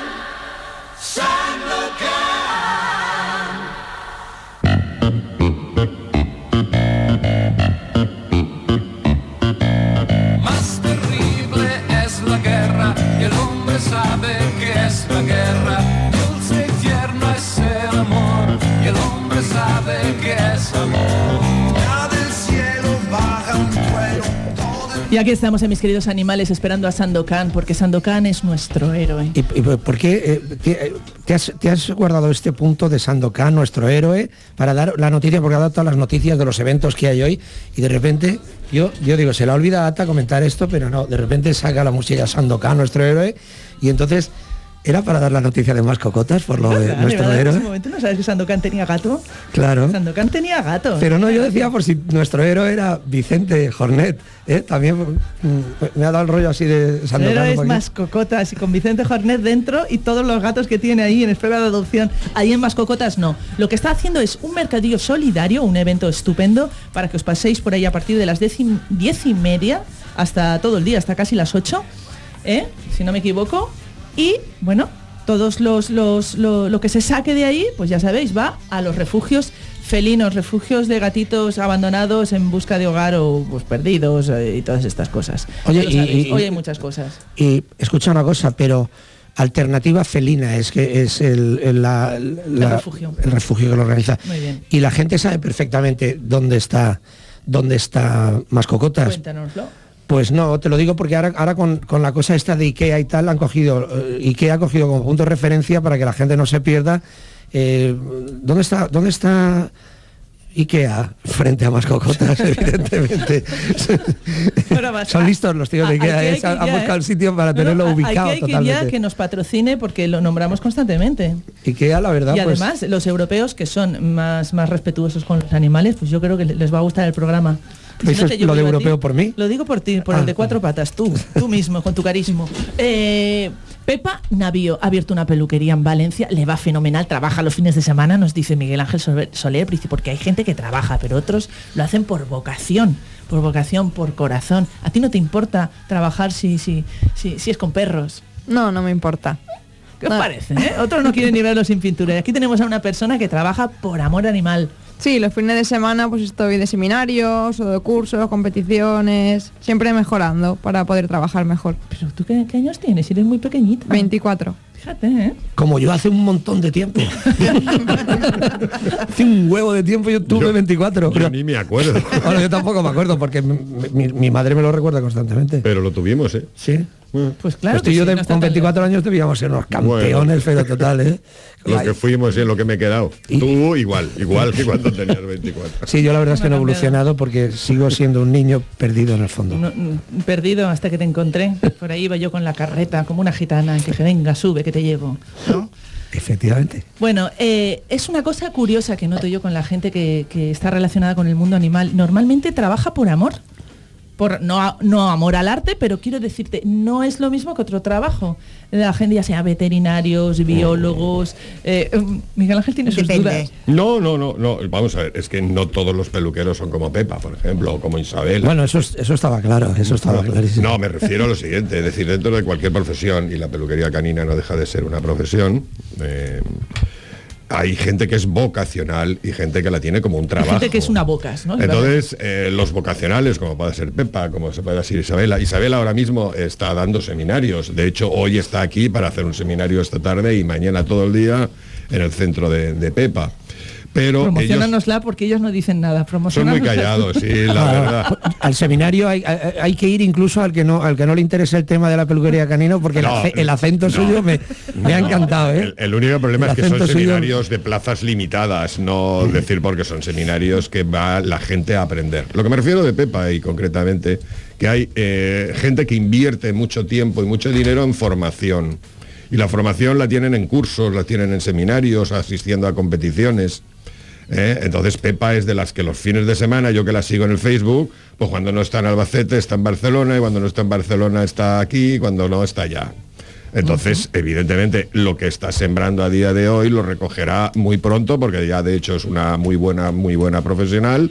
Sandokan. Más terrible es la guerra y el hombre sabe que es la guerra. Dulce y tierno es el amor y el hombre sabe que es amor. Ya del cielo baja un trueno. Y aquí estamos, mis queridos animales, esperando a Sandokan, porque Sandokan es nuestro héroe. ¿Y por qué te has guardado este punto de Sandokan, nuestro héroe, para dar la noticia? Porque ha dado todas las noticias de los eventos que hay hoy y de repente, yo digo, se le ha olvidado a Ata comentar esto, pero no, de repente saca la música Sandokan, nuestro héroe, y entonces... ¿Era para dar la noticia de más cocotas por lo de nuestro héroe? En ese momento no sabes que Sandokan tenía gato. Claro. Sandokan tenía gato. Pero no, yo decía por si nuestro héroe era Vicente Jornet. También me ha dado el rollo así de El Sandokan. héroe un es poquito. más cocotas y con Vicente Jornet dentro y todos los gatos que tiene ahí en espera de adopción. Ahí en Mascocotas no. Lo que está haciendo es un mercadillo solidario, un evento estupendo para que os paséis por ahí a partir de las 10:30 hasta todo el día, hasta casi las 8, si no me equivoco. Y bueno, todos lo que se saque de ahí, pues ya sabéis, va a los refugios felinos, refugios de gatitos abandonados en busca de hogar o pues perdidos y todas estas cosas. Oye, hoy hay muchas cosas. Y escucha una cosa, pero alternativa felina es que es el refugio que lo organiza. Muy bien. Y la gente sabe perfectamente dónde está Mascocotas. Cuéntanoslo. Pues no, te lo digo porque ahora con la cosa esta de IKEA y tal, IKEA ha cogido como punto de referencia para que la gente no se pierda. ¿Dónde está IKEA? Frente a Mascocotas, evidentemente. Son listos los tíos de IKEA, han buscado el sitio para tenerlo ubicado totalmente. IKEA que nos patrocine porque lo nombramos constantemente. IKEA, la verdad. Y además, los europeos que son más respetuosos con los animales, pues yo creo que les va a gustar el programa. Si no lo de europeo por mí. Lo digo por ti, por el de 4 patas, tú mismo, con tu carisma. Pepa Navío ha abierto una peluquería en Valencia, le va fenomenal, trabaja los fines de semana, nos dice Miguel Ángel Soler, porque hay gente que trabaja, pero otros lo hacen por vocación, por corazón. ¿A ti no te importa trabajar si es con perros? No me importa. ¿Qué os parece? Otros no quieren ni verlo sin pintura. Y aquí tenemos a una persona que trabaja por amor animal. Sí, los fines de semana pues estoy de seminarios o de cursos, competiciones, siempre mejorando para poder trabajar mejor. Pero tú ¿qué años tienes? Eres muy pequeñita. 24. Fíjate, Como yo hace un montón de tiempo. Hace un huevo de tiempo yo tuve 24. Yo ni me acuerdo. Bueno, yo tampoco me acuerdo porque mi madre me lo recuerda constantemente. Pero lo tuvimos, ¿eh? Sí. Pues claro. Pues yo con 24 años debíamos ser unos campeones, pero total, Lo que fuimos y en lo que me he quedado. Tú igual que cuando tenías 24. Sí, yo la verdad es que no he evolucionado porque sigo siendo un niño perdido en el fondo. Perdido hasta que te encontré. Por ahí iba yo con la carreta, como una gitana, que venga, sube, que te llevo, ¿no? Efectivamente. Bueno, es una cosa curiosa que noto yo con la gente que está relacionada con el mundo animal. Normalmente trabaja por amor. No amor al arte, pero quiero decirte, no es lo mismo que otro trabajo. La gente ya sea veterinarios, biólogos. Miguel Ángel tiene sus dudas. No. Vamos a ver, es que no todos los peluqueros son como Pepa, por ejemplo, o como Isabel. Bueno, eso estaba claro, clarísimo. No, me refiero a lo siguiente, es decir, dentro de cualquier profesión, y la peluquería canina no deja de ser una profesión, hay gente que es vocacional y gente que la tiene como un trabajo. Hay gente que es una vocas, ¿no? Entonces, los vocacionales, como puede ser Pepa, como se puede decir Isabela. Isabela ahora mismo está dando seminarios. De hecho, hoy está aquí para hacer un seminario esta tarde y mañana todo el día en el centro de Pepa. Pero promocionanosla porque ellos no dicen nada. Son muy callados, sí, la verdad. Al seminario hay que ir incluso al que no le interese el tema de la peluquería canina, porque el acento suyo me ha encantado. El único problema es que son seminarios de plazas limitadas, no decir porque son seminarios que va la gente a aprender. Lo que me refiero de Pepa y concretamente, que hay gente que invierte mucho tiempo y mucho dinero en formación. Y la formación la tienen en cursos, la tienen en seminarios, asistiendo a competiciones. Entonces Pepa es de las que los fines de semana, yo que la sigo en el Facebook, pues cuando no está en Albacete está en Barcelona, y cuando no está en Barcelona está aquí, y cuando no está allá. Entonces, evidentemente, lo que está sembrando a día de hoy lo recogerá muy pronto, porque ya de hecho es una muy buena profesional.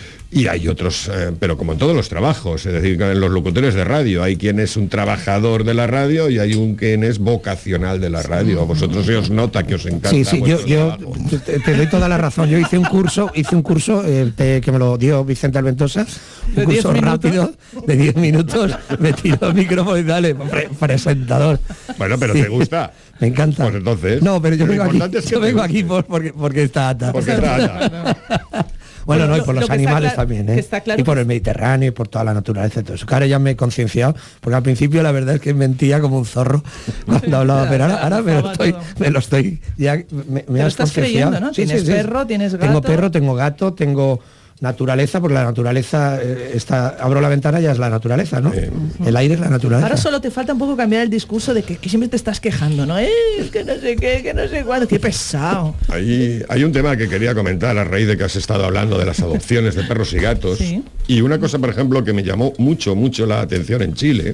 Y hay otros, pero como en todos los trabajos, es decir, en los locutores de radio, hay quien es un trabajador de la radio y hay quien es vocacional de la radio. A vosotros se os nota que os encanta. Sí, yo te doy toda la razón. Yo hice un curso que me lo dio Vicente Alventosa, un curso rápido de 10 minutos, me tiró el micrófono y dale, presentador. Bueno, pero ¿te gusta? Me encanta. Pues entonces. No, pero yo vengo aquí porque está Ata. Porque está Ata. Bueno, no, y por los animales también, y por el Mediterráneo y por toda la naturaleza y todo eso. Que ahora ya me he concienciado, porque al principio la verdad es que mentía como un zorro cuando hablaba, pero ahora me lo estoy ya me has estás concienciado, creyendo, ¿no? Tienes perro, tienes gato. Tengo perro, tengo gato, tengo naturaleza, porque la naturaleza abro la ventana, ya es la naturaleza, ¿no? El aire es la naturaleza. Ahora solo te falta un poco cambiar el discurso de que siempre te estás quejando, ¿no? Es que no sé qué, que no sé cuándo, qué pesado. Hay un tema que quería comentar a raíz de que has estado hablando de las adopciones de perros y gatos. Sí. Y una cosa, por ejemplo, que me llamó mucho la atención en Chile,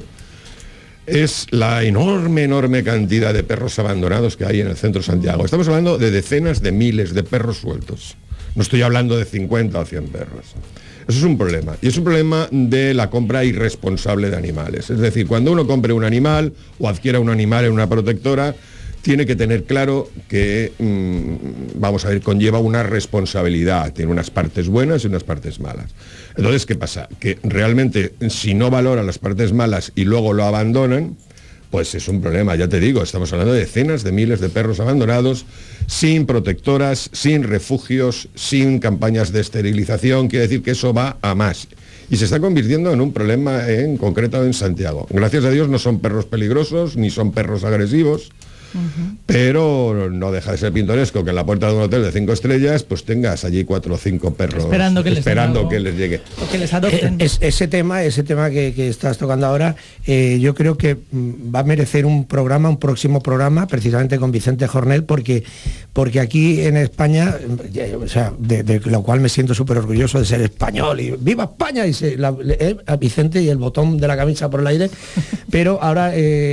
es la enorme cantidad de perros abandonados que hay en el centro de Santiago. Estamos hablando de decenas de miles de perros sueltos. No estoy hablando de 50 o 100 perros. Eso es un problema. Y es un problema de la compra irresponsable de animales. Es decir, cuando uno compre un animal o adquiera un animal en una protectora, tiene que tener claro que, vamos a ver, conlleva una responsabilidad. Tiene unas partes buenas y unas partes malas. Entonces, ¿qué pasa? Que realmente, si no valoran las partes malas y luego lo abandonan, pues es un problema. Ya te digo, estamos hablando de decenas de miles de perros abandonados, sin protectoras, sin refugios, sin campañas de esterilización. Quiere decir que eso va a más. Y se está convirtiendo en un problema en concreto en Santiago. Gracias a Dios no son perros peligrosos, ni son perros agresivos, pero no deja de ser pintoresco que en la puerta de un hotel de 5 estrellas pues tengas allí 4 o 5 perros esperando que les llegue. O que les adopten. Ese tema que estás tocando ahora, yo creo que va a merecer un próximo programa, precisamente con Vicente Jornet, porque aquí en España, o sea, de lo cual me siento súper orgulloso de ser español, y ¡viva España! Y a Vicente y el botón de la camisa por el aire, pero ahora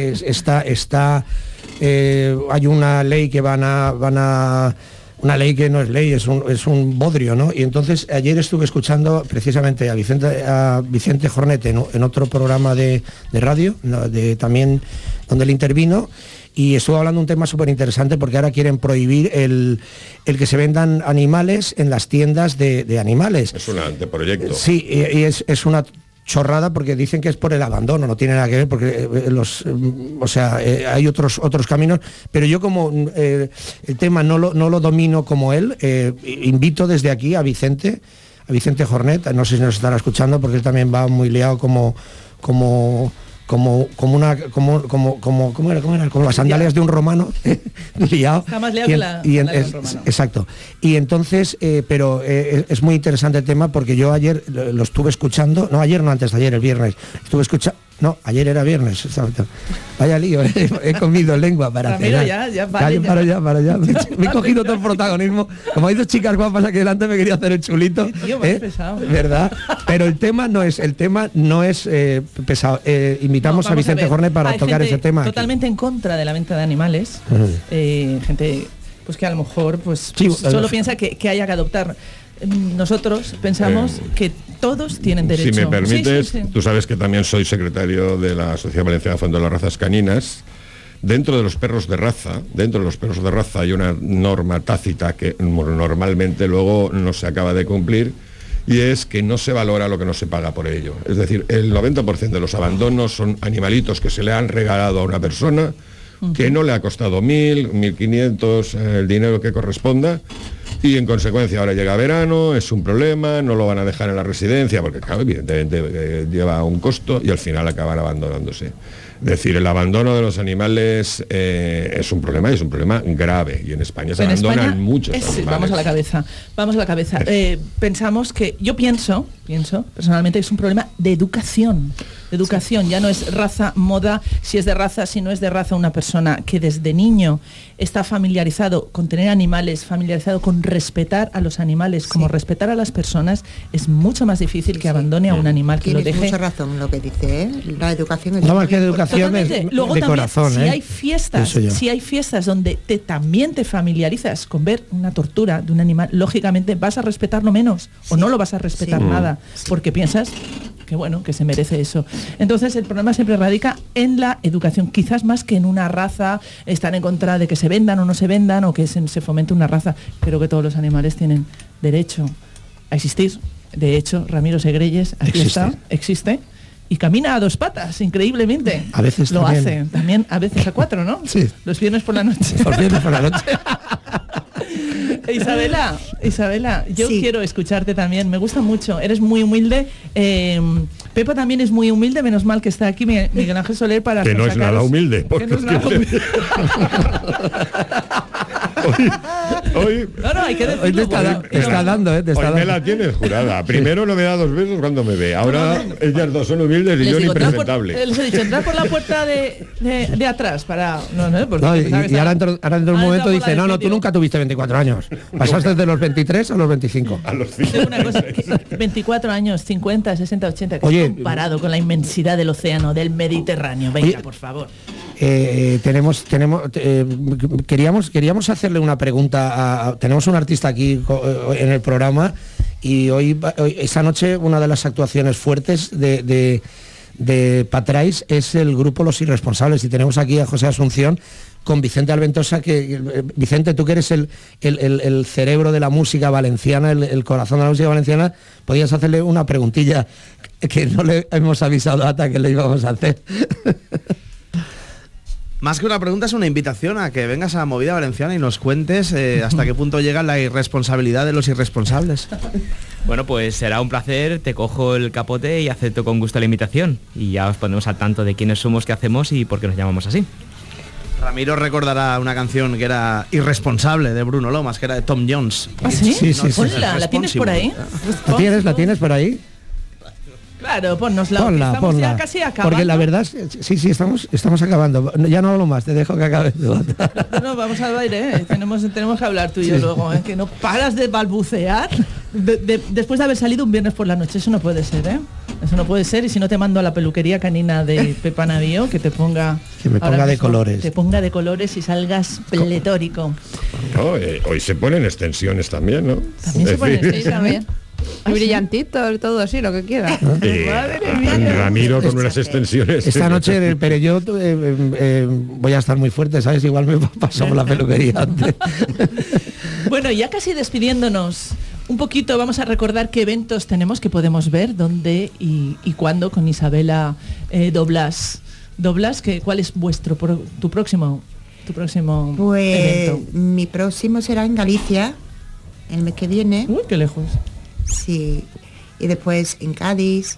hay una ley que una ley que no es ley, es un bodrio, ¿no? Y entonces ayer estuve escuchando precisamente a Vicente Jornet en otro programa de radio, también donde él intervino, y estuvo hablando de un tema súper interesante, porque ahora quieren prohibir el que se vendan animales en las tiendas de animales. Es un anteproyecto. Sí, y es una chorrada, porque dicen que es por el abandono, no tiene nada que ver, porque hay otros caminos, pero yo como el tema no lo domino como él, invito desde aquí a Vicente Jornet, no sé si nos estará escuchando, porque él también va muy liado como las sandalias de un romano, liado. Está más liado que la sandalia de un romano. Exacto. Y entonces, pero es muy interesante el tema, porque yo ayer lo estuve escuchando, no ayer, no antes de ayer, el viernes, estuve escuchando. No, ayer era viernes. Vaya lío, he comido lengua para cenar. Ya, vale, para allá. Me he cogido todo el protagonismo. Como hay 2 chicas guapas aquí delante, me quería hacer el chulito. Tío, pesado. ¿Verdad? Pero el tema no es pesado. Invitamos a Vicente Jornet para tocar ese tema. Totalmente en contra de la venta de animales. Gente pues que a lo mejor solo piensa que haya que adoptar. Nosotros pensamos que todos tienen derecho. Si me permites, tú sabes que también soy secretario de la Sociedad Valenciana a Fondo de las Razas Caninas. Dentro de los perros de raza hay una norma tácita que normalmente luego no se acaba de cumplir, y es que no se valora lo que no se paga por ello. Es decir, el 90% de los abandonos son animalitos que se le han regalado a una persona, que no le ha costado 1.000, 1.500, el dinero que corresponda, y en consecuencia ahora llega verano, es un problema, no lo van a dejar en la residencia, porque claro, evidentemente lleva un costo, y al final acaban abandonándose. Es decir, el abandono de los animales es un problema, y es un problema grave, y en España se abandonan muchos animales. Vamos a la cabeza. Pensamos que, yo pienso personalmente, que es un problema de educación. Ya no es raza, moda, si es de raza, si no es de raza. Una persona que desde niño está familiarizado con tener animales, familiarizado con respetar a los animales, como respetar a las personas, es mucho más difícil que abandone a un animal, que lo deje. Tienes mucha razón lo que dice, la educación es... No, más que educación es luego de también, corazón. Si hay fiestas donde también te familiarizas con ver una tortura de un animal, lógicamente vas a respetarlo menos, o no lo vas a respetar nada, porque piensas que se merece eso. Entonces el problema siempre radica en la educación, quizás más que en una raza. Están en contra de que se vendan o no se vendan, o que se fomente una raza, pero que todos los animales tienen derecho a existir. De hecho, Ramiro Segreyes existe y camina a 2 patas, increíblemente. A veces lo hace, también a veces a 4, ¿no? Sí. Los viernes por la noche. Los viernes por la noche. Isabela, yo quiero escucharte también, me gusta mucho, eres muy humilde. Pepo también es muy humilde, menos mal que está aquí Miguel Ángel Soler para... Que no es nada humilde. Hoy hay que decirlo. Hoy te está dando. Me la tienes jurada. Primero no me da 2 besos cuando me ve. Ahora ellas 2 son humildes y yo ni presentable. Les he dicho, entrar por la puerta de atrás para... y ahora dentro de un momento dice, no, tú nunca tuviste 24 años. Pasaste de los 23 a los 25. A los 5. 24 años, 50, 60, 80, que comparado con la inmensidad del océano, del Mediterráneo. Venga, por favor. Queríamos hacerle una pregunta tenemos un artista aquí en el programa y hoy esta noche una de las actuaciones fuertes de Patrais es el grupo Los Irresponsables, y tenemos aquí a José Asunción con Vicente Alventosa, que Vicente, tú que eres el cerebro de la música valenciana, el corazón de la música valenciana, podías hacerle una preguntilla que no le hemos avisado a Ata que le íbamos a hacer. Más que una pregunta, es una invitación a que vengas a la movida valenciana y nos cuentes hasta qué punto llega la irresponsabilidad de los irresponsables. Bueno, pues será un placer, te cojo el capote y acepto con gusto la invitación. Y ya os ponemos al tanto de quiénes somos, qué hacemos y por qué nos llamamos así. Ramiro recordará una canción que era Irresponsable de Bruno Lomas, que era de Tom Jones. ¿Ah, sí? Sí. Ponla, ¿la tienes por ahí? ¿La tienes por ahí? Claro, ponnosla. Ponla. Ya casi acabando. Porque la verdad, sí, estamos acabando. Ya no hablo más, te dejo que acabes tú. No, vamos al baile, tenemos que hablar tú y yo luego, que no paras de balbucear después de haber salido un viernes por la noche. Eso no puede ser, Eso no puede ser, y si no te mando a la peluquería canina de Pepa Navío, que te ponga... Que me ponga de colores. Te ponga de colores y salgas pletórico. No, hoy se ponen extensiones también, ¿no? También se ponen, sí, también. Brillantitos, todo así, lo que quiera. Ramiro con unas extensiones. Esta noche en el Perellot voy a estar muy fuerte, ¿sabes? Igual me paso por la peluquería antes. Bueno, ya casi despidiéndonos un poquito, vamos a recordar qué eventos tenemos que podemos ver, dónde y cuándo con Isabela Doblas. ¿Cuál es tu próximo evento? Mi próximo será en Galicia, el mes que viene. Uy, qué lejos. Sí, y después en Cádiz,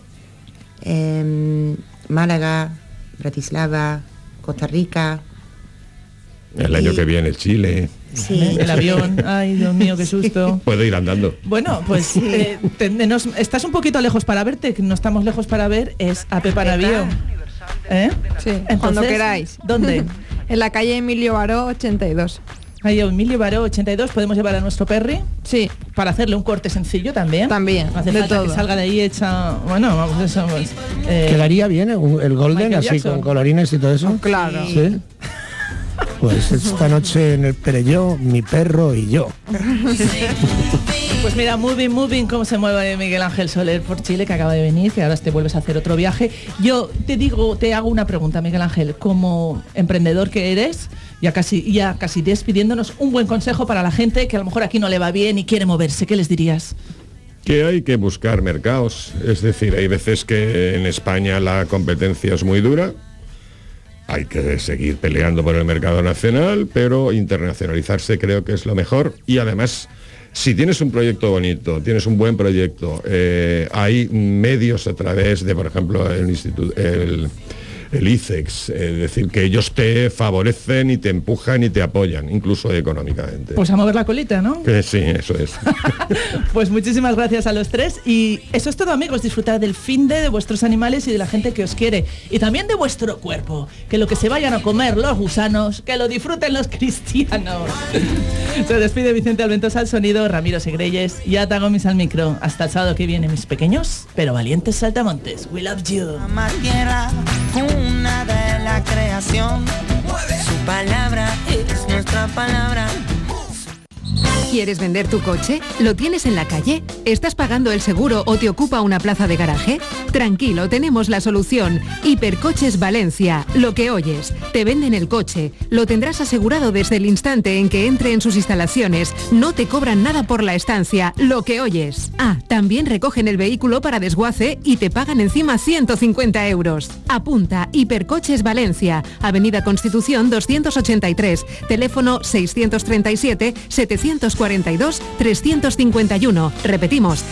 Málaga, Bratislava, Costa Rica. El año que viene Chile. Sí. El avión, ay Dios mío, qué susto. Puedo ir andando. Bueno, pues estás un poquito lejos para verte, que no estamos lejos para ver, es a Pepa Navío. Sí, entonces, cuando queráis. ¿Dónde? En la calle Emilio Baró 82. Ahí Emilio Baró 82, podemos llevar a nuestro perri. Sí. Para hacerle un corte sencillo también. También. No hace falta que salga de ahí hecha. Bueno, vamos, eso. Quedaría bien el golden Michael así Jackson. Con colorines y todo eso. Claro. ¿Sí? Pues esta noche en el Perelló, mi perro y yo. Pues mira, moving, cómo se mueve Miguel Ángel Soler por Chile, que acaba de venir, que ahora te vuelves a hacer otro viaje. Yo te hago una pregunta, Miguel Ángel, como emprendedor que eres, ya casi despidiéndonos, un buen consejo para la gente que a lo mejor aquí no le va bien y quiere moverse, ¿qué les dirías? Que hay que buscar mercados, es decir, hay veces que en España la competencia es muy dura, hay que seguir peleando por el mercado nacional, pero internacionalizarse creo que es lo mejor. Y además, si tienes un proyecto bonito, tienes un buen proyecto, hay medios a través de, por ejemplo, el ICEX, es decir, que ellos te favorecen y te empujan y te apoyan, incluso económicamente. Pues a mover la colita, ¿no? Que sí, eso es. Pues muchísimas gracias a los tres, y eso es todo, amigos, disfrutar del finde, de vuestros animales y de la gente que os quiere, y también de vuestro cuerpo, que lo que se vayan a comer los gusanos, que lo disfruten los cristianos. Se despide Vicente Alventosa al sonido, Ramiro Segreyes y Ata Gómez al micro. Hasta el sábado que viene, mis pequeños pero valientes saltamontes. We love you. Más tierra, una de la creación. Su palabra es nuestra palabra. ¿Quieres vender tu coche? ¿Lo tienes en la calle? ¿Estás pagando el seguro o te ocupa una plaza de garaje? Tranquilo, tenemos la solución. Hipercoches Valencia. Lo que oyes. Te venden el coche. Lo tendrás asegurado desde el instante en que entre en sus instalaciones. No te cobran nada por la estancia. Lo que oyes. Ah, también recogen el vehículo para desguace y te pagan encima 150 euros. Apunta, Hipercoches Valencia. Avenida Constitución 283. Teléfono 637-742-351. Repetimos,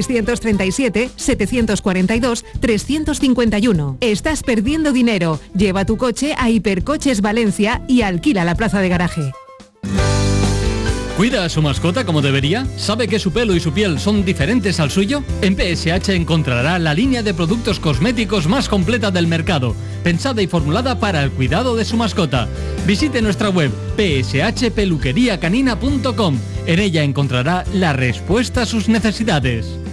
637-742-351. Estás perdiendo dinero. Lleva tu coche a Hipercoches Valencia y alquila la plaza de garaje. ¿Cuida a su mascota como debería? ¿Sabe que su pelo y su piel son diferentes al suyo? En PSH encontrará la línea de productos cosméticos más completa del mercado, pensada y formulada para el cuidado de su mascota. Visite nuestra web pshpeluqueriacanina.com. En ella encontrará la respuesta a sus necesidades.